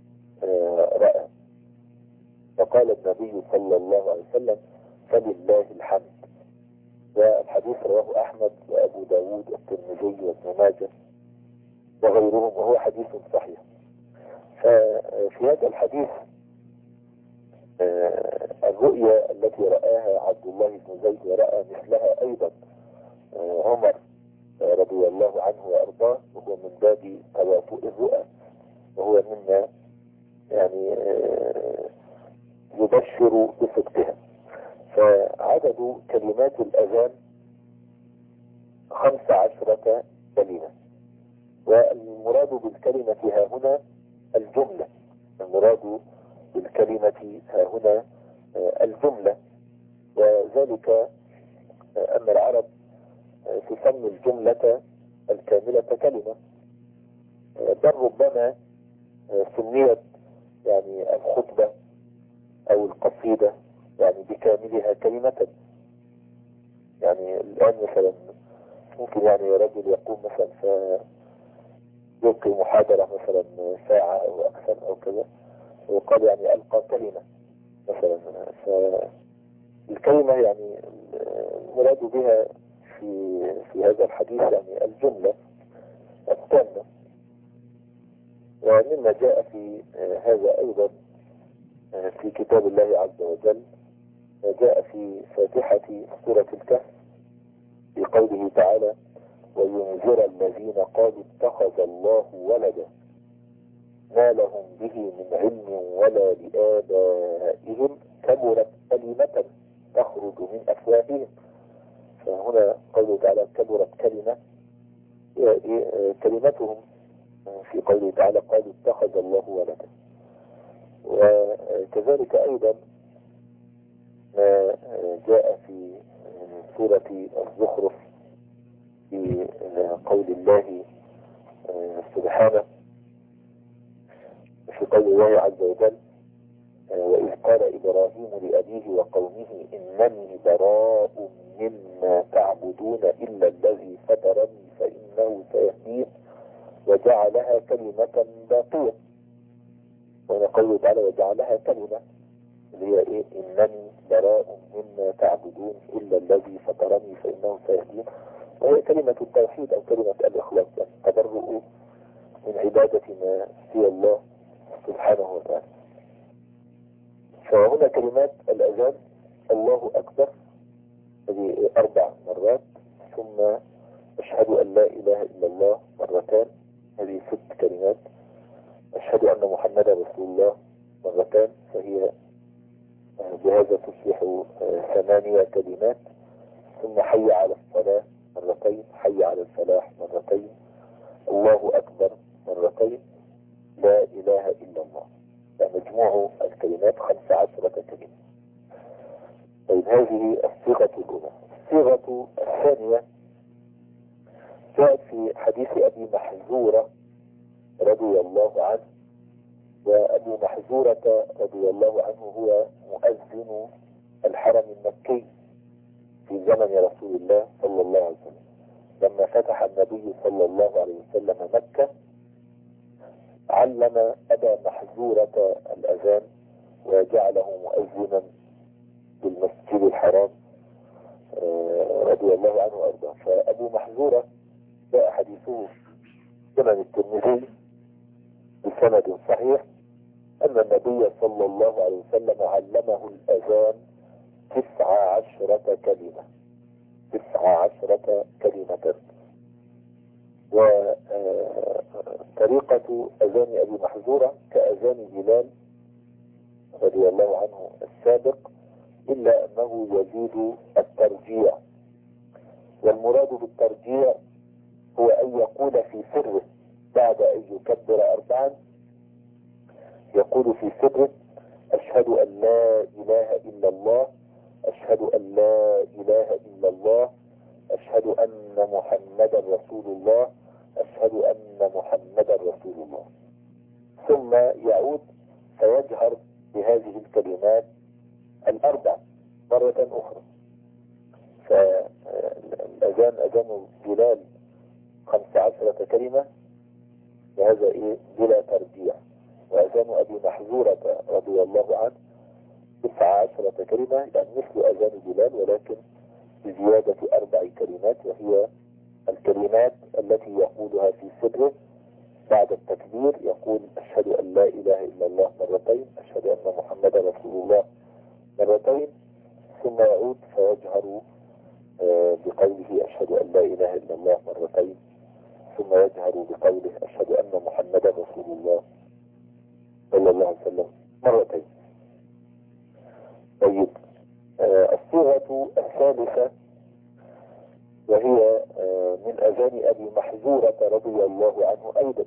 Speaker 1: رأى. فقال النبي صلى الله عليه وسلم فلله الحمد. والحديث رواه أحمد وأبو داود والترمذي وابن ماجه وغيرهم وهو حديث صحيح. ففي هذا الحديث الرؤيا التي رآها عبد الله بن زيد ورأى مثلها أيضا عمر رضي الله عنه وأرضاه، وهو من باب تواطؤ الرؤى، وهو مما يعني يبشر بصدقها. فعدد كلمات الأذان 15 كلمة، والمراد بالكلمة ها هنا الجملة، المراد بالكلمة ها هنا الجملة، وذلك أن العرب تسمي الجملة الكاملة كلمة، بل ربما سميت يعني الخطبة أو القصيدة يعني بكاملها كلمة. يعني الآن مثلا ممكن يعني رجل يقوم مثلا فيلقي محاضرة مثلا ساعة أو أكثر أو كذا، وقال يعني ألقى كلمة مثلا، فالكلمة يعني المراد بها في هذا الحديث يعني الجملة التامة. ومما جاء في هذا أيضا في كتاب الله عز وجل جاء في فاتحة سورة الكهف في قوله تعالى وينذر الذين قالوا اتخذ الله ولدا ما لهم به من علم ولا لآبائهم كبرت كلمة تخرج من أفواههم. فهنا قوله تعالى كبرت كلمة كلمتهم في قوله تعالى قالوا اتخذ الله ولدا. وكذلك أيضا ما جاء في سورة الزخرف في قول الله سبحانه في قول الله عز وجل وإذ قال إبراهيم لأبيه وقومه إنني براء مما تعبدون إلا الذي فطرني فإنه سيهدين وجعلها كلمة باقية. وأنا قوله تعالى وجعلها كلمة اللي هي إيه إنني براء مما تعبدون إلا الذي فطرني فإنه سيهدين، وهي كلمة التوحيد أو كلمة الإخلاص، يعني التبرؤ من عبادة ما سوى الله سبحانه وتعالى. فهنا كلمات الأذان الله أكبر هذه 4 مرات، ثم أشهد أن لا إله إلا الله مرتان هذه 6 كلمات، أشهد أن محمدا رسول الله مرتان فهي بهذا تصبح 8 كلمات. ثم حي على الصلاة مرتين، حي على الفلاح مرتين، الله أكبر مرتين، لا إله إلا الله. فمجموع الكلمات 15 كلمة. طيب هذه الصيغة الأولى. الصيغة الثانية جاءت في حديث أبي محذورة رضي الله عنه. وأبو محذورة رضي الله عنه هو مؤذن الحرم المكي في زمن رسول الله صلى الله عليه وسلم. لما فتح النبي صلى الله عليه وسلم مكة علم أبا محذورة الأذان وجعله مؤذنا بالمسجد الحرام رضي الله عنه وأرضاه. فأبو محذورة جاء حديثه سنن الترمذي بسند صحيح أن النبي صلى الله عليه وسلم علمه الأذان 19 كلمة، 19 كلمة. وطريقة أذان أبي محذورة كأذان بلال رضي الله عنه السابق، إلا أنه يزيد الترجيع. والمراد بالترجيع هو أن يقول في سره بعد أن يكبر 4 يقول في سره: أشهد أن لا إله إلا الله، أشهد أن لا إله إلا الله، أشهد أن محمدا رسول الله، أشهد أن محمدا رسول الله. ثم يعود فيجهر بهذه الكلمات 4 مرة أخرى. فالأذان أذان بلال 15 كلمة، وهذا بلا ترجيع. وأذان أبي محذورة رضي الله عنه 19 كلمة، يعني مثل أذان بلال ولكن بزيادة 4 كلمات، وهي الكلمات التي يقولها في سره بعد التكبير. يقول: أشهد أن لا إله إلا الله مرتين، أشهد أن محمدا رسول الله مرتين، ثم يعود فيجهر بقوله: أشهد أن لا إله إلا الله مرتين، ثم يجهر بقوله: أشهد أن محمدا رسول الله صلى الله عليه وسلم مرتين. طيب الصيغة الثالثة وهي من أذان أبي محذورة رضي الله عنه أيضا.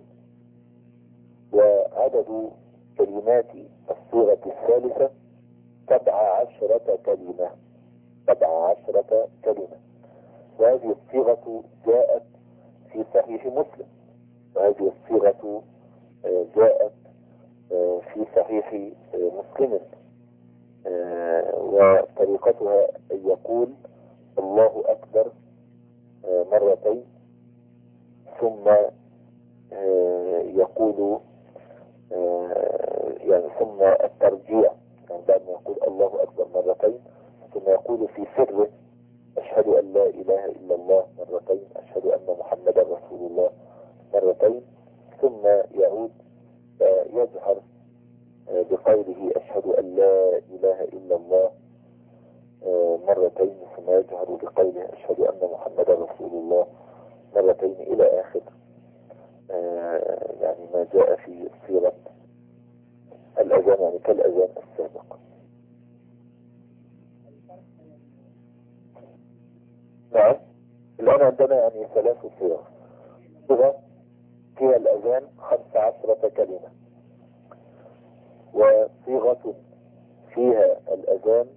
Speaker 1: وعدد كلمات الصيغة الثالثة 17 كلمة، 17 كلمة. وهذه الصيغة جاءت في صحيح مسلم، وهذه الصيغة جاءت في صحيح مسلم. وطريقتها أن يقول: الله أكبر مرتين، ثم يقول يعني ثم الترجيع، يعني بعد ما يقول الله أكبر مرتين ثم يقول في سره: أشهد أن لا إله إلا الله مرتين، أشهد أن محمدا رسول الله مرتين، ثم يعود يجهر بقوله: أشهد أن لا إله إلا الله مرتين، ثم يجهر بقوله: أشهد أن محمدا رسول الله مرتين، إلى آخر يعني ما جاء في صيغة الأذان، يعني كالأذان السابق. نعم، الآن عندنا يعني 3 صيغ. صيغة فيها الأذان 15 كلمة، وصيغة فيها الأذان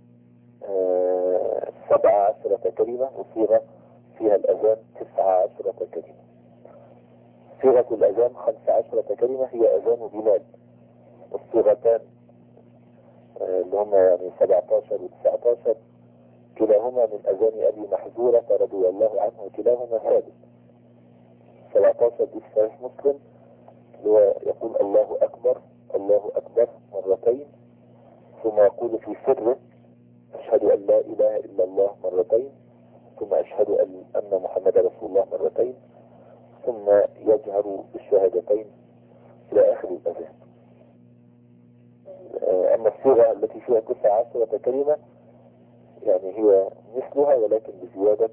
Speaker 1: 17 كلمة، وصيغة فيها الأذان 19 كلمة. صيغة الأذان 15 كلمة هي أذان بلال، والصيغتان اللي هم يعني 17 و19 كلاهما من أذان أبي محذورة رضي الله عنه، وكلاهما ثابت. 17 دي في صحيح مسلم، اللي هو يقول: الله أكبر، الله أكبر مرتين، ثم يقول في سره: أشهد أن لا إله إلا الله مرتين، ثم أشهد أن محمدا رسول الله مرتين، ثم يجهر بالشهادتين إلى آخر الأذان. أما الصيغة التي فيها 19 كلمة يعني هي مثلها ولكن بزيادة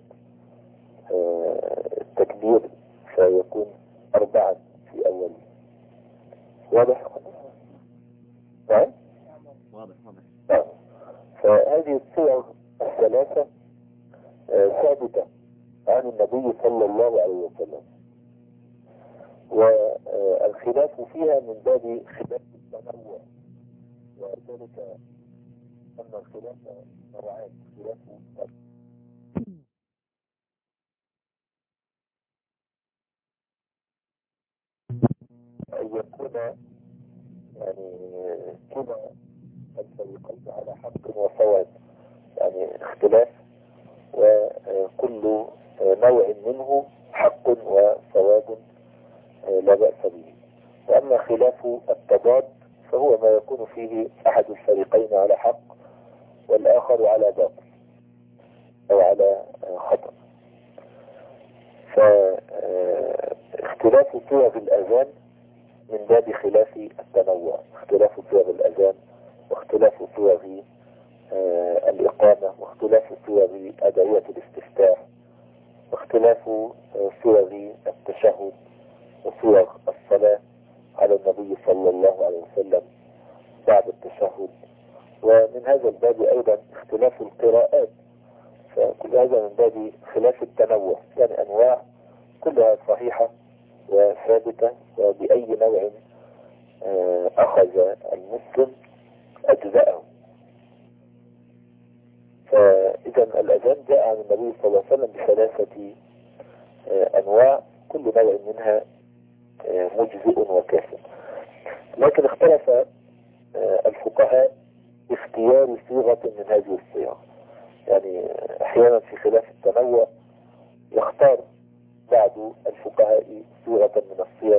Speaker 1: التكبير، فيكون 4 في أول. واضح؟ نعم؟
Speaker 2: واضح واضح.
Speaker 1: نعم. فهذه الصور الثلاثة ثابتة عن النبي صلى الله عليه وسلم، والخلاف فيها من باب خلاف التنوع، وذلك أن الخلاف نوعان: خلاف أن يكون يعني كلا الفريقين على حق وصواب، يعني اختلاف وكل نوع منه حق وصواب لا بأس به. وأما خلاف التضاد فهو ما يكون فيه أحد الفريقين على حق والآخر على باطل أو على خطأ. فاختلاف صيغ الأذان من باب خلاف التنوع، اختلاف صيغ الأذان واختلاف صيغ الإقامة واختلاف صيغ أدعية الاستفتاح واختلاف صيغ التشهد وصيغ الصلاة على النبي صلى الله عليه وسلم بعد التشهد. ومن هذا الباب أيضا اختلاف القراءات، فكل هذا من باب خلاف التنوع، يعني أنواع كلها صحيحة وثابتة، وبأي نوع أخذ المسلم أجزاءه. فإذا الأذان جاء عن النبي صلى الله عليه وسلم بثلاثة أنواع، كل نوع منها مجزئ وكافٍ. لكن اختلف الفقهاء باختيار صيغة من هذه الصيغ، يعني أحيانا في خلاف التنوع يختار بعض الفقهاء صيغة من الصيغ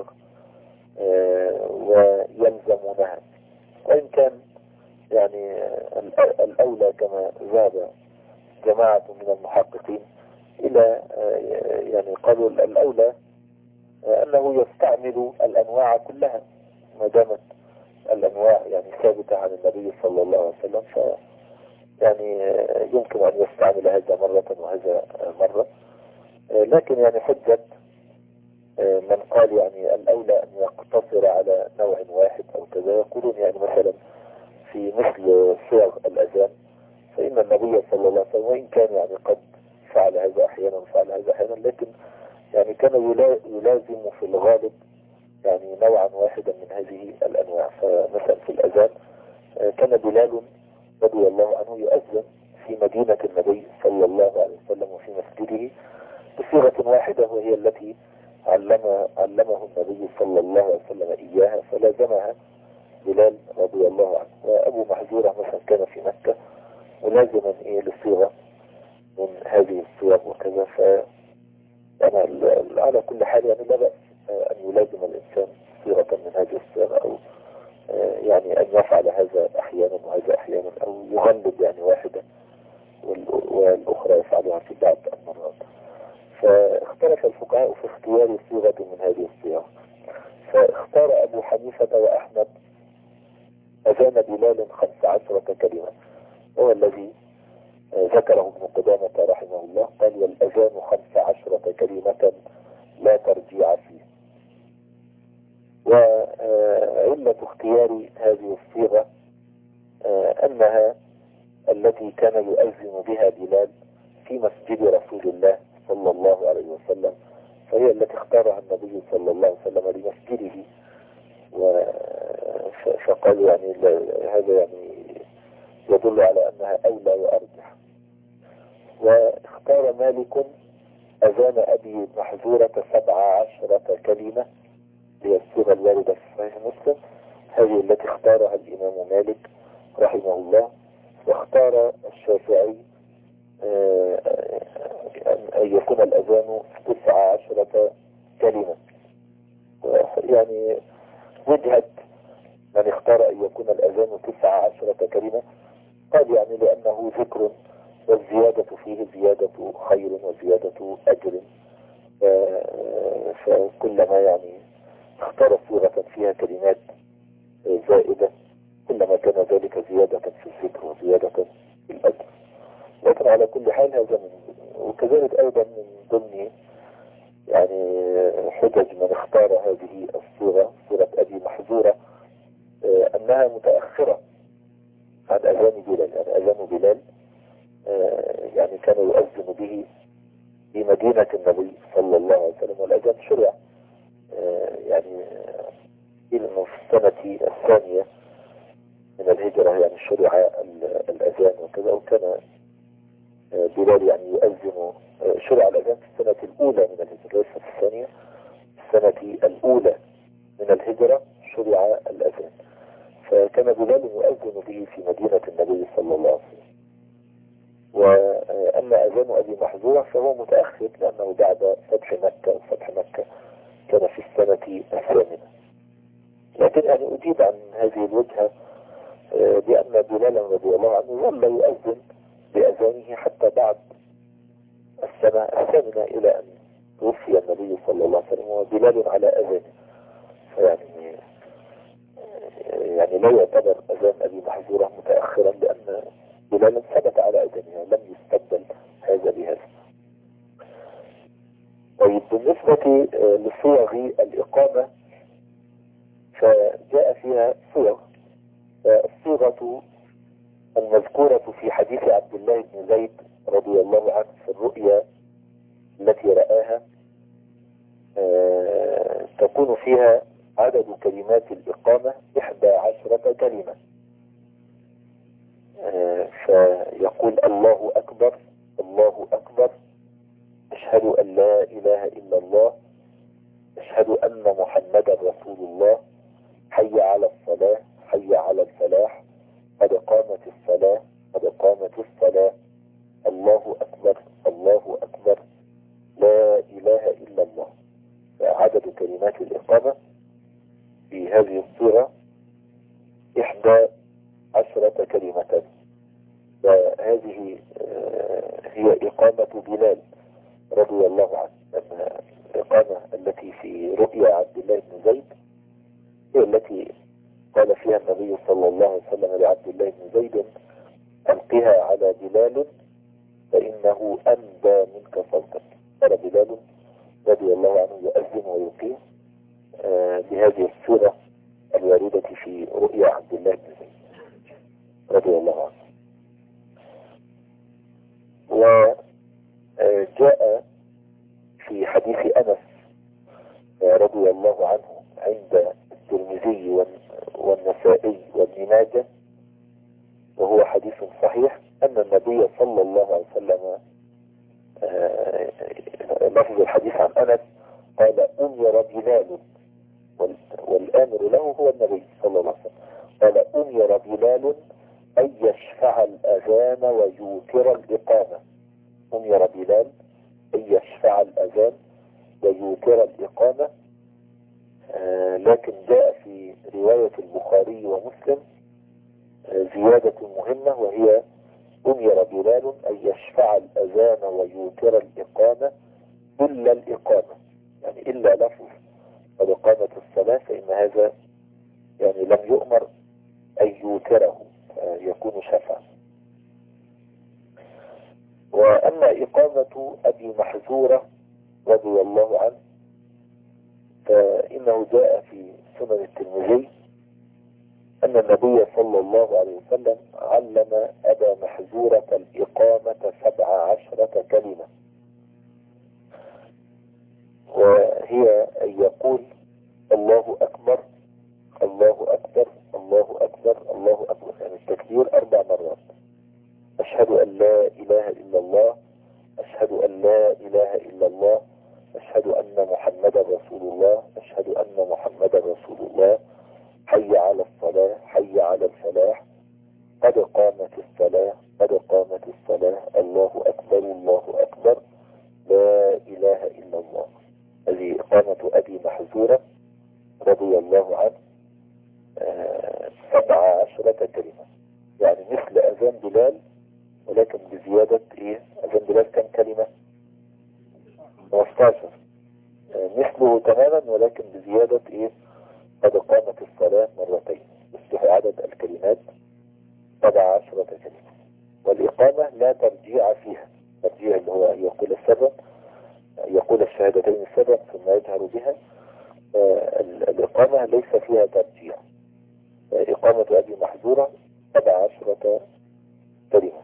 Speaker 1: ويلزمونها، وإن كان يعني الأولى كما ذهب جماعة من المحققين إلى يعني قالوا الأولى أنه يستعمل الأنواع كلها ما دامت الأنواع يعني ثابتة عن النبي صلى الله عليه وسلم، ف يعني يمكن أن يستعمل هذا مرة وهذا مرة. لكن يعني حجة من قال يعني الأولى أن يقتصر على نوع واحد أو كذا، يقولون يعني مثلا في مثل صيغ الأذان فإن النبي صلى الله عليه وسلم وإن كان يعني قد فعل هذا أحيانا وفعل هذا أحيانا، لكن يعني كان يلازم في الغالب يعني نوعا واحدا من هذه الأنواع. فمثلا في الأذان كان بلال رضي الله عنه يؤذن في مدينة النبي صلى الله عليه وسلم وفي مسجده بصيغة واحدة، وهي التي علمه النبي صلى الله عليه وسلم إياها، فلازمها بلال رضي الله عنه. وأبو محذورة مثلا كان في مكة ملازما للصيغة من هذه الصيغ وكذا. ف يعني على كل حال يعني لا بأس أن يلازم الإنسان صيغة من هذه الصيغ، أو يعني أن يفعل هذا أحيانا وهذا أحيانا، أو يغلب يعني واحدة والأخرى يفعلها في بعض المرات. فاختلف الفقهاء في اختيار صيغة من هذه الصيغ، فاختار أبو حنيفة وأحمد أذان بلال 15 كلمة، هو الذي ذكره ابن قدامة رحمه الله، قال والأذان 15 كلمة لا ترجيع فيه. وعلة اختيار هذه الصيغة أنها التي كان يؤذن بها بلال في مسجد رسول الله صلى الله عليه وسلم، فهي التي اختارها النبي صلى الله عليه وسلم لمسجده. فقالوا يعني هذا يعني يدل على أنها أولى وأرجح. واختار مالك أذان أبي محذورة 17 كلمة، هي الصيغة الواردة في صحيح مسلم، هذه التي اختارها الإمام مالك رحمه الله. واختار الشافعي أن يكون الأذان 19 كلمة. يعني وجهة من اختار أن يكون الأذان 19 كلمة قال يعني لأنه ذكر، والزيادة فيه زيادة خير وزيادة أجر، فكلما يعني اختار صيغة فيها كلمات زائدة كلما كان ذلك زيادة في الذكر وزيادة في الأجر. لكن على كل حال هذا وكذلك أيضا من ضمن يعني حجج من اختار هذه الصيغة، صيغة أبي محذورة، أنها متأخرة عن أذان بلال. يعني أذان بلال يعني كان يؤذن به في مدينة النبي صلى الله عليه وسلم، والأذان شرع يعني إنه في السنة الثانية من الهجرة يعني شرع الأذان وكذا. وكان بلال يعني يؤذن، شرع الأذان في السنة الأولى من الهجرة ليس في الثانية، السنة الأولى من الهجرة شرع الأذان. فكان بلال يؤذن به في مدينة النبي صلى الله عليه وسلم. وأما أذان أبي محذورة فهو متأخر لأنه بعد فتح مكة، وفتح مكة كان في السنة الثامنة. لكن يعني أجيب عن هذه الوجهة بأن بلالا رضي الله عنه ظل يؤذن بأذانه حتى بعد السنة الثامنة إلى أن توفي النبي صلى الله عليه وسلم وبلال على أذانه. يعني لا يعتبر أذان أبي محذورة متأخرا لأن بلالا ثبت على أذانه لم يستبدل هذا بهذا. طيب بالنسبة لصيغ الإقامة فجاء فيها صيغ. الصيغة المذكورة في حديث عبد الله بن زيد رضي الله عنه في الرؤيا التي رآها تكون فيها عدد كلمات الإقامة 11 كلمة. فيقول الله أكبر، الله أكبر، أشهد أن لا إله إلا الله، أشهد أن محمدا رسول الله، حي على الصلاة، حي على الفلاح، قد قامت الصلاة، قد قامت الصلاة، الله أكبر، الله أكبر، لا إله إلا الله. عدد كلمات الإقامة في هذه الصورة 11 كلمة. وهذه هي إقامة بلال رضي الله عنه. الإقامة التي في رؤيا عبد الله بن زيد هي التي قال فيها النبي صلى الله عليه وسلم لعبد الله بن زيد ألقها على بلال فإنه أندى منك صوتا. قال بلال رضي الله عنه يؤذن ويقيم بهذه الصورة الواردة في رؤيا عبد الله بن زيد رضي الله عنه. وجاء في حديث أنس رضي الله عنه عند الترمذي والنسائي وابن ماجه وهو حديث صحيح أن النبي صلى الله عليه وسلم لفظ الحديث عن أنس قال أمر بلال، والآمر له هو النبي صلى الله عليه وسلم، قال أمر بلال أن يشفع الأذان ويوتر الإقامة. أمر بلال أن يشفع الأذان ويوتر الإقامة. لكن جاء في رواية البخاري ومسلم زيادة مهمة وهي أمر بلال أن يشفع الأذان ويوتر الإقامة إلا الإقامة، يعني إلا لفظ قد قامت الصلاة، فإن هذا يعني لم يؤمر أن يوتره يكون شفعا. وأما إقامة أبي محذورة رضي الله عنه فإنه جاء في سنن الترمذي أن النبي صلى الله عليه وسلم علم أبا محذورة الإقامة 17 كلمة، وهي أن يقول الله أكبر، الله أكبر، الله أكبر، الله أكبر، يعني التكبير 4 مرات. أشهد أن لا إله إلا الله، أشهد أن لا إله إلا الله، أشهد أن محمدا رسول الله، أشهد أن محمدا رسول الله، حي على الصلاة، حي على الفلاح، قد قامت الصلاة، قد قامت الصلاة، الله أكبر، الله أكبر، لا إله إلا الله. هذه إقامة أبي محذورة رضي الله عنه 17 كلمة، يعني مثل أذان بلال ولكن بزيادة أذان بلال كم كلمة؟ 15. مثله تماما ولكن بزيادة قد قامت الصلاة مرتين، يصبح عدد الكلمات 17 كلمة. والإقامة لا ترجيع فيها، ترجيع اللي هو يقول السبب، يقول الشهادتين السبب ثم يجهر بها. الإقامة ليس فيها ترجيع. إقامة أبي محذورة 17 كلمة.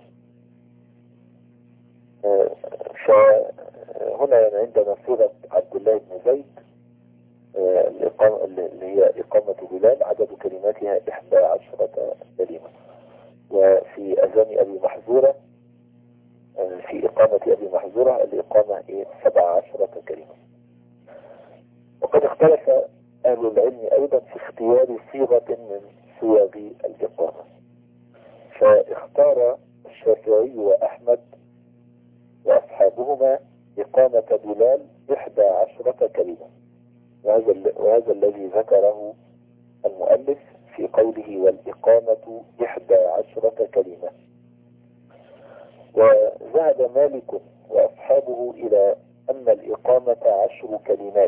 Speaker 1: فهنا يعني عندنا صيغة عبد الله بن زيد الإقامة اللي هي إقامة بلال عدد كلماتها 11 كلمة. وفي أذان أبي محذورة في إقامة أبي محذورة الإقامة 17 كلمة. وقد اختلف أهل العلم أيضا في اختيار صيغة من صيغ الإقامة، فاختار الشافعي وأحمد وأصحابهما إقامة بلال 11 كلمة، وهذا الذي ذكره المؤلف في قوله والإقامة 11 كلمة. وذهب مالك وأصحابه إلى أن الإقامة 10 كلمات،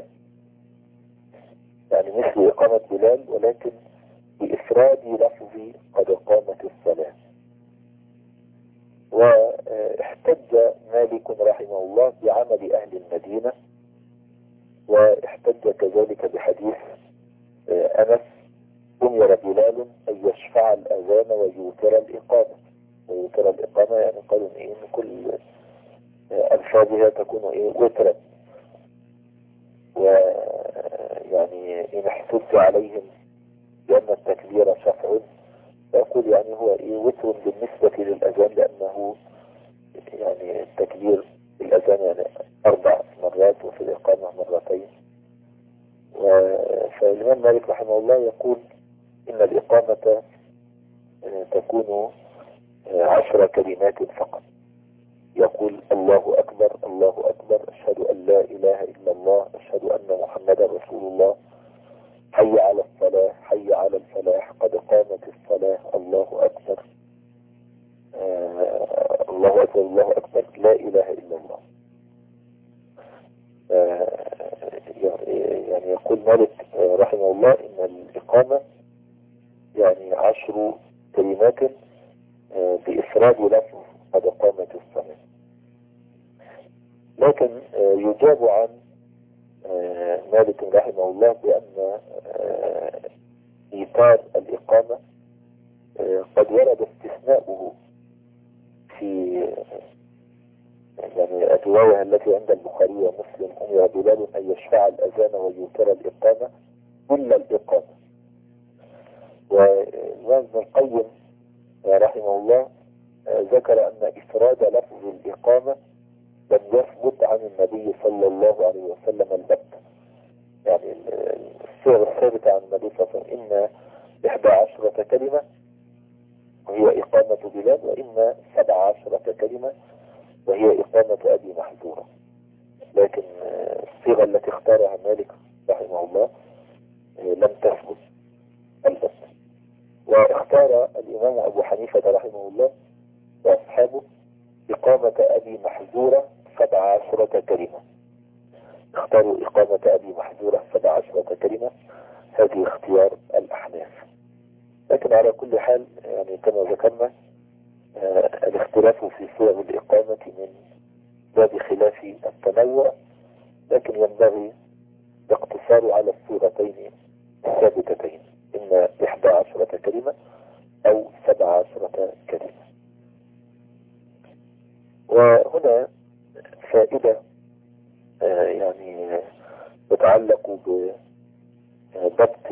Speaker 1: يعني مثل إقامة بلال ولكن بإفراد لفظ قد قامت الصلاة. واحتج مالك رحمه الله بعمل أهل المدينة، واحتج كذلك بحديث أنس أمر بلال أن يشفع الأذان ويوتر الإقامة. ويوتر الإقامة يعني قالوا إن كل ألفاظها تكون وترا، ويعني إن احتج عليهم لأن التكبير شفع فأقول يعني هو وتر بالنسبة للأذان، لأنه يعني التكبير الأذان يعني 4 مرات وفي الإقامة مرتين. فالإمام مالك رحمه الله يقول إن الإقامة تكون 10 كلمات فقط. يقول الله أكبر الله أكبر، أشهد أن لا إله إلا الله، أشهد أن محمدا رسول الله، حي على الصلاة حي على الفلاح، قد قامت الصلاة، الله أكبر الله أكبر الله أكبر، لا إله إلا الله. يعني يقول مالك رحمه الله إن الإقامة يعني 10 كلمات بإفراد لفظ قد قامت الصلاة. لكن يجاب عن مالك رحمه الله بأن إيتار الإقامة قد ورد استثناؤه في يعني الرواية التي عند البخاري ومسلم أمر بلال أن يشفع الأذان ويوتر الإقامة إلا الإقامة. والإمام ابن القيم رحمه الله ذكر أن إفراد لفظ الإقامة لم يثبت عن النبي صلى الله عليه وسلم البتة. يعني الصيغ الثابتة عن النبي صلى الله عليه وسلم إما 11 كلمة وهي إقامة بلال، وإما 17 كلمة وهي إقامة أبي محذورة. لكن الصيغة التي اختارها مالك رحمه الله لم تثبت البتة. واختار الإمام أبو حنيفة رحمه الله وأصحابه إقامة أبي محذورة 17 كلمة. اختاروا إقامة أبي محذورة 17 كلمة، هذه اختيار الأحناف. لكن على كل حال يعني كما ذكرنا الاختلاف في صيغ الإقامة من باب خلاف التنوع، لكن ينبغي الاقتصار على الصيغتين الثابتتين، إما 11 كلمة أو 17 كلمة. وهنا فائدة يعني تتعلق بضبط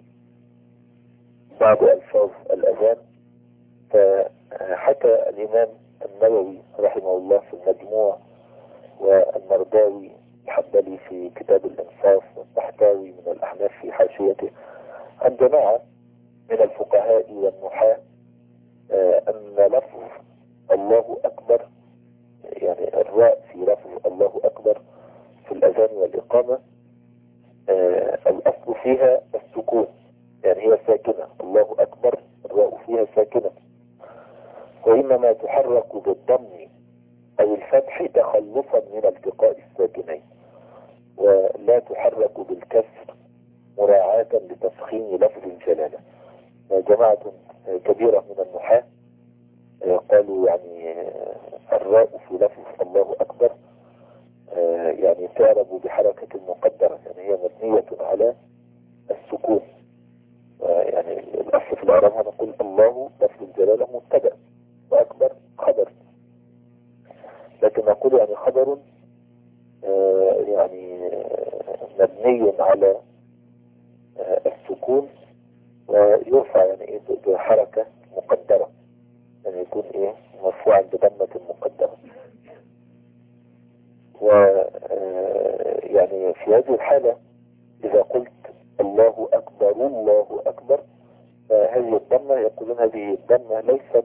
Speaker 1: بعض ألفاظ الأذان. فحكى الإمام النووي رحمه الله في المجموع، والمرداوي الحنبلي في كتاب الإنصاف، والطحطاوي من الأحناف في حاشيته، عن جماعة من الفقهاء والنحاة أن لفظ الله أكبر، يعني الراء في لفظ الله أكبر في الأذان والإقامة الأصل فيها السكون، يعني هي ساكنة. الله أكبر الراء فيها ساكنة، وإنما تحرك بالضم أو الفتح تخلصا من التقاء الساكنين، ولا تحرك بالكسر مراعاة لتفخيم لفظ الجلالة. جماعة كبيرة من النحاة قالوا يعني الراء في لفظ الله أكبر يعني تعرب بحركة مقدرة، يعني هي مبنية على السكون. يعني الأصل في الإعراب هنقول الله لفظ الجلالة لكن نقول يعني خبر يعني مبني على السكون، ويرفع يعني ايه بحركة مقدرة، يعني يكون ايه مرفوعا بضمة مقدرة. و يعني في هذه الحالة إذا قلت الله أكبر الله أكبر، فهذه الضمة يقولون هذه الضمة ليست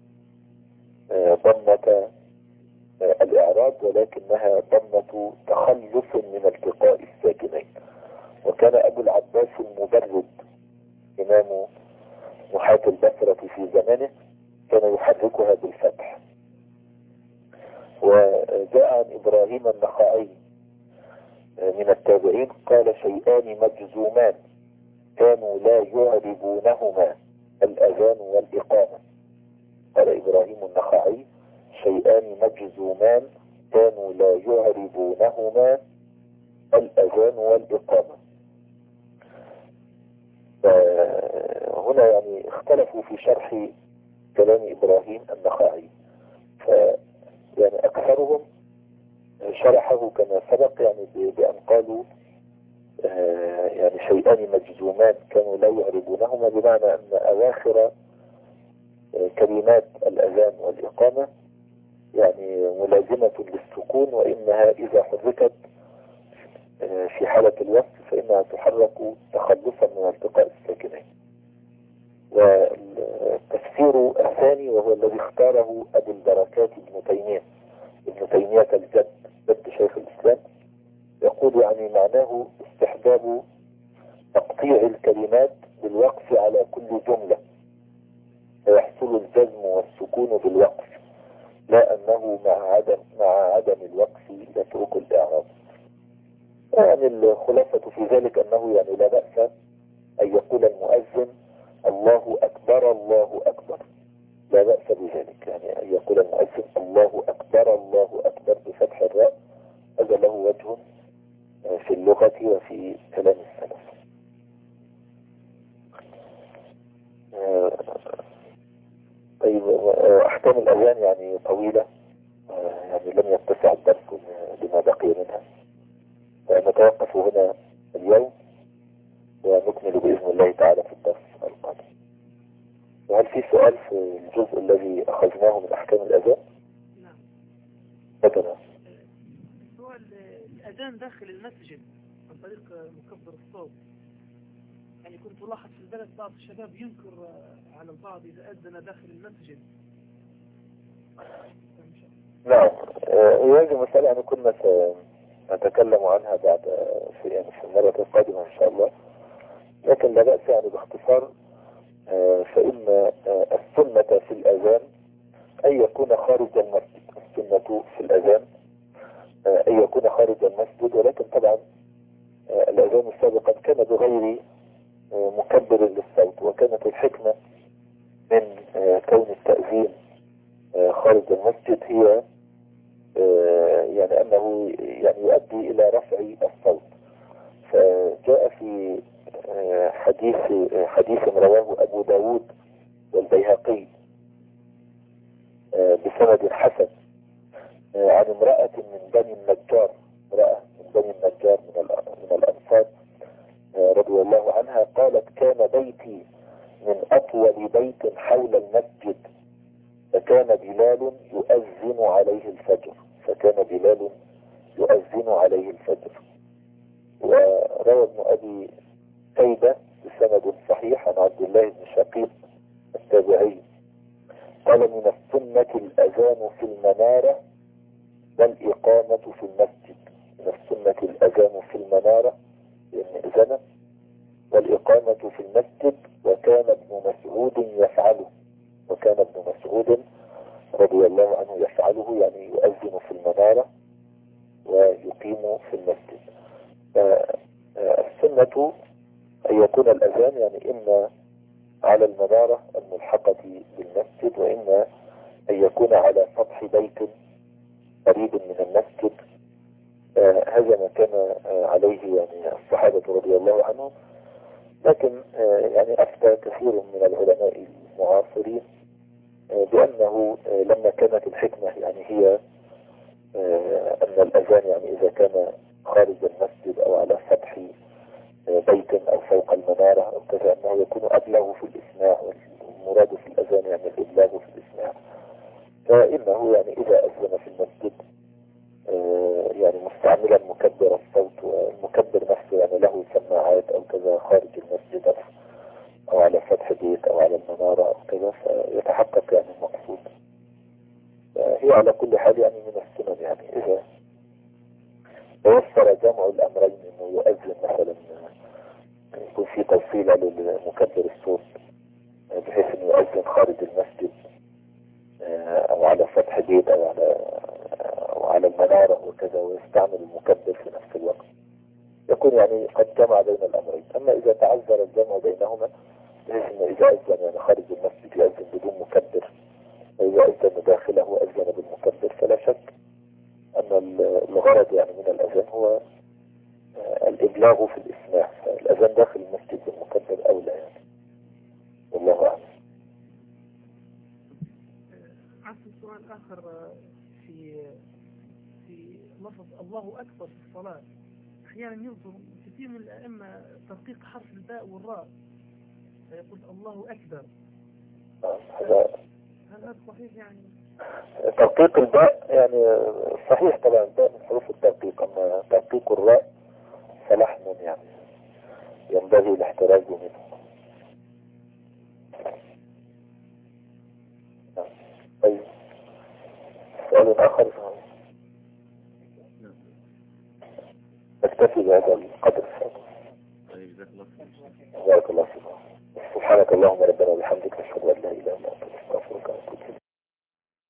Speaker 1: ضمة الإعراب، ولكنها ضمة تخلص من التقاء الساكنين. وكان أبو العباس المبرد إمام محاة البصرة في زمانه كان يحركها بالفتح. وجاء عن إبراهيم النخعي من التابعين قال شيئان مجزومان كانوا لا يعربونهما الأذان والإقامة. قال إبراهيم النخعي شيئان مجزومان كانوا لا يعربونهما الأذان والإقامة. هنا يعني اختلفوا في شرح كلام إبراهيم النخعي، يعني أكثرهم شرحه كما سبق، يعني بأن قالوا يعني شيئان مجزومان كانوا لا يعربونهما، بمعنى أن أواخر كلمات الأذان والإقامة يعني ملازمة للسكون، وإنها إذا حركت في حالة الوصف فإنها تحرك تخلصا من التقاء الساكنين. والتفسير الثاني وهو الذي اختاره أبو البركات ابن تيمية الجد شيخ الإسلام، يقول يعني معناه استحباب تقطيع الكلمات بالوقف على كل جملة فيحصل الجزم والسكون بالوقف، لا أنه مع عدم الوقف يترك الإعراب. يعني الخلاصة في ذلك أنه يعني لا بأس أن يقول المؤذن الله أكبر الله أكبر، لا بأس بذلك، يعني أن يقول المؤذن الله أكبر الله أكبر بفتح الراء، هذا له وجه في اللغة وفي كلام السلف. طيب أحكام الأذان يعني طويلة، يعني لم يتسع الدرس لما بقي منها، فنتوقف هنا اليوم ونكمل بإذن الله تعالى في الدرس القادم. وهل في سؤال في الجزء الذي أخذناه من أحكام الأذان؟
Speaker 2: نعم.
Speaker 1: مثلا
Speaker 2: هو الأذان داخل المسجد عن طريق مكبر الصوت، يعني كنت ألاحظ في البلد بعض الشباب ينكر على البعض إذا أذن داخل المسجد.
Speaker 1: نعم، هذه المسألة يعني كنا نتكلم عنها بعد في المرة القادمة إن شاء الله، لكن لا بأس يعني باختصار. فإن السنة في الأذان أن يكون خارج المسجد، السنة في الأذان أن يكون خارج المسجد، ولكن طبعا الأذان السابقا كان بغير مكبر للصوت، وكانت الحكمة من كون التأذين خارج المسجد هي يعني أنه يعني يؤدي إلى رفع الصوت. فجاء في حديث رواه أبو داود والبيهقي بسند حسن عن امرأة من بني النجار، امرأة من بني النجار من الأنصار رضي الله عنها، قالت كان بيتي من أطول بيت حول المسجد، فكان بلال يؤذن عليه الفجر، وروى ابن أبي شيبة بسند صحيح عن عبد الله بن شقيق التابعي قال من السنة الأذان في المنارة والإقامة في المسجد. من السنة الأذان في المنارة للمئذنة والإقامة في المسجد، وكان ابن مسعود رضي الله عنه يفعله، يعني يؤذن في المنارة ويقيم في المسجد. السنة أن يكون الأذان يعني إما على المنارة الملحقة بالمسجد، وإما أن يكون على سطح بيت قريب من المسجد. هذا ما كان عليه يعني الصحابة رضي الله عنهم، لكن يعني أفتى كثير من العلماء المعاصرين بأنه لما كانت الحكمة يعني هي أن الأذان يعني إذا كان خارج المسجد أو على سطح بيت أو فوق المنارة أو كذا أنه يكون أبلغ في الإسماع، والمراد في الأذان يعني الإبلاغ في الإسماع. فإنه يعني إذا أذن في المسجد يعني مستعملا مكبر الصوت، والمكبر نفسه يعني له سماعات أو كذا خارج المسجد أو على سطح بيت أو على المنارة أو كذا، فيتحقق يعني المقصود. هي على كل حال يعني من السنن، يعني إذا توفر جمع الأمرين إنه يؤذن مثلا يكون في توصيلة لمكبر الصوت بحيث إنه يؤذن خارج المسجد أو على سطح بيت أو على المنارة وكذا، ويستعمل المكبر في نفس الوقت، يكون يعني قد جمع بين الأمرين. أما إذا تعذر الجمع بينهما بحيث إنه إذا أذن يعني خارج المسجد يؤذن بدون مكبر، وإذا أذن داخله أذن بالمكبر، فلا شك أن الغرض يعني من الأذان هو الإبلاغ في الإسماع، فالأذان داخل المسجد بالمكبر أولى يعني، والله أعلم.
Speaker 2: عندي سؤال آخر في لفظ الله أكبر في الصلاة. أحيانا ينظر كثير من الأئمة تدقيق حرف الباء والراء، فيقول الله أكبر. هل هذا صحيح يعني؟
Speaker 1: تدقيق الباء يعني صحيح طبعا، الباء من حروف التدقيق، أما تدقيق الراء فلحن يعني ينبغي الاحتراز منه. طيب سؤال آخر، نكتفي بهذا القدر.
Speaker 3: طيب جزاك الله خير.
Speaker 1: جزاك الله خير. سبحانك اللهم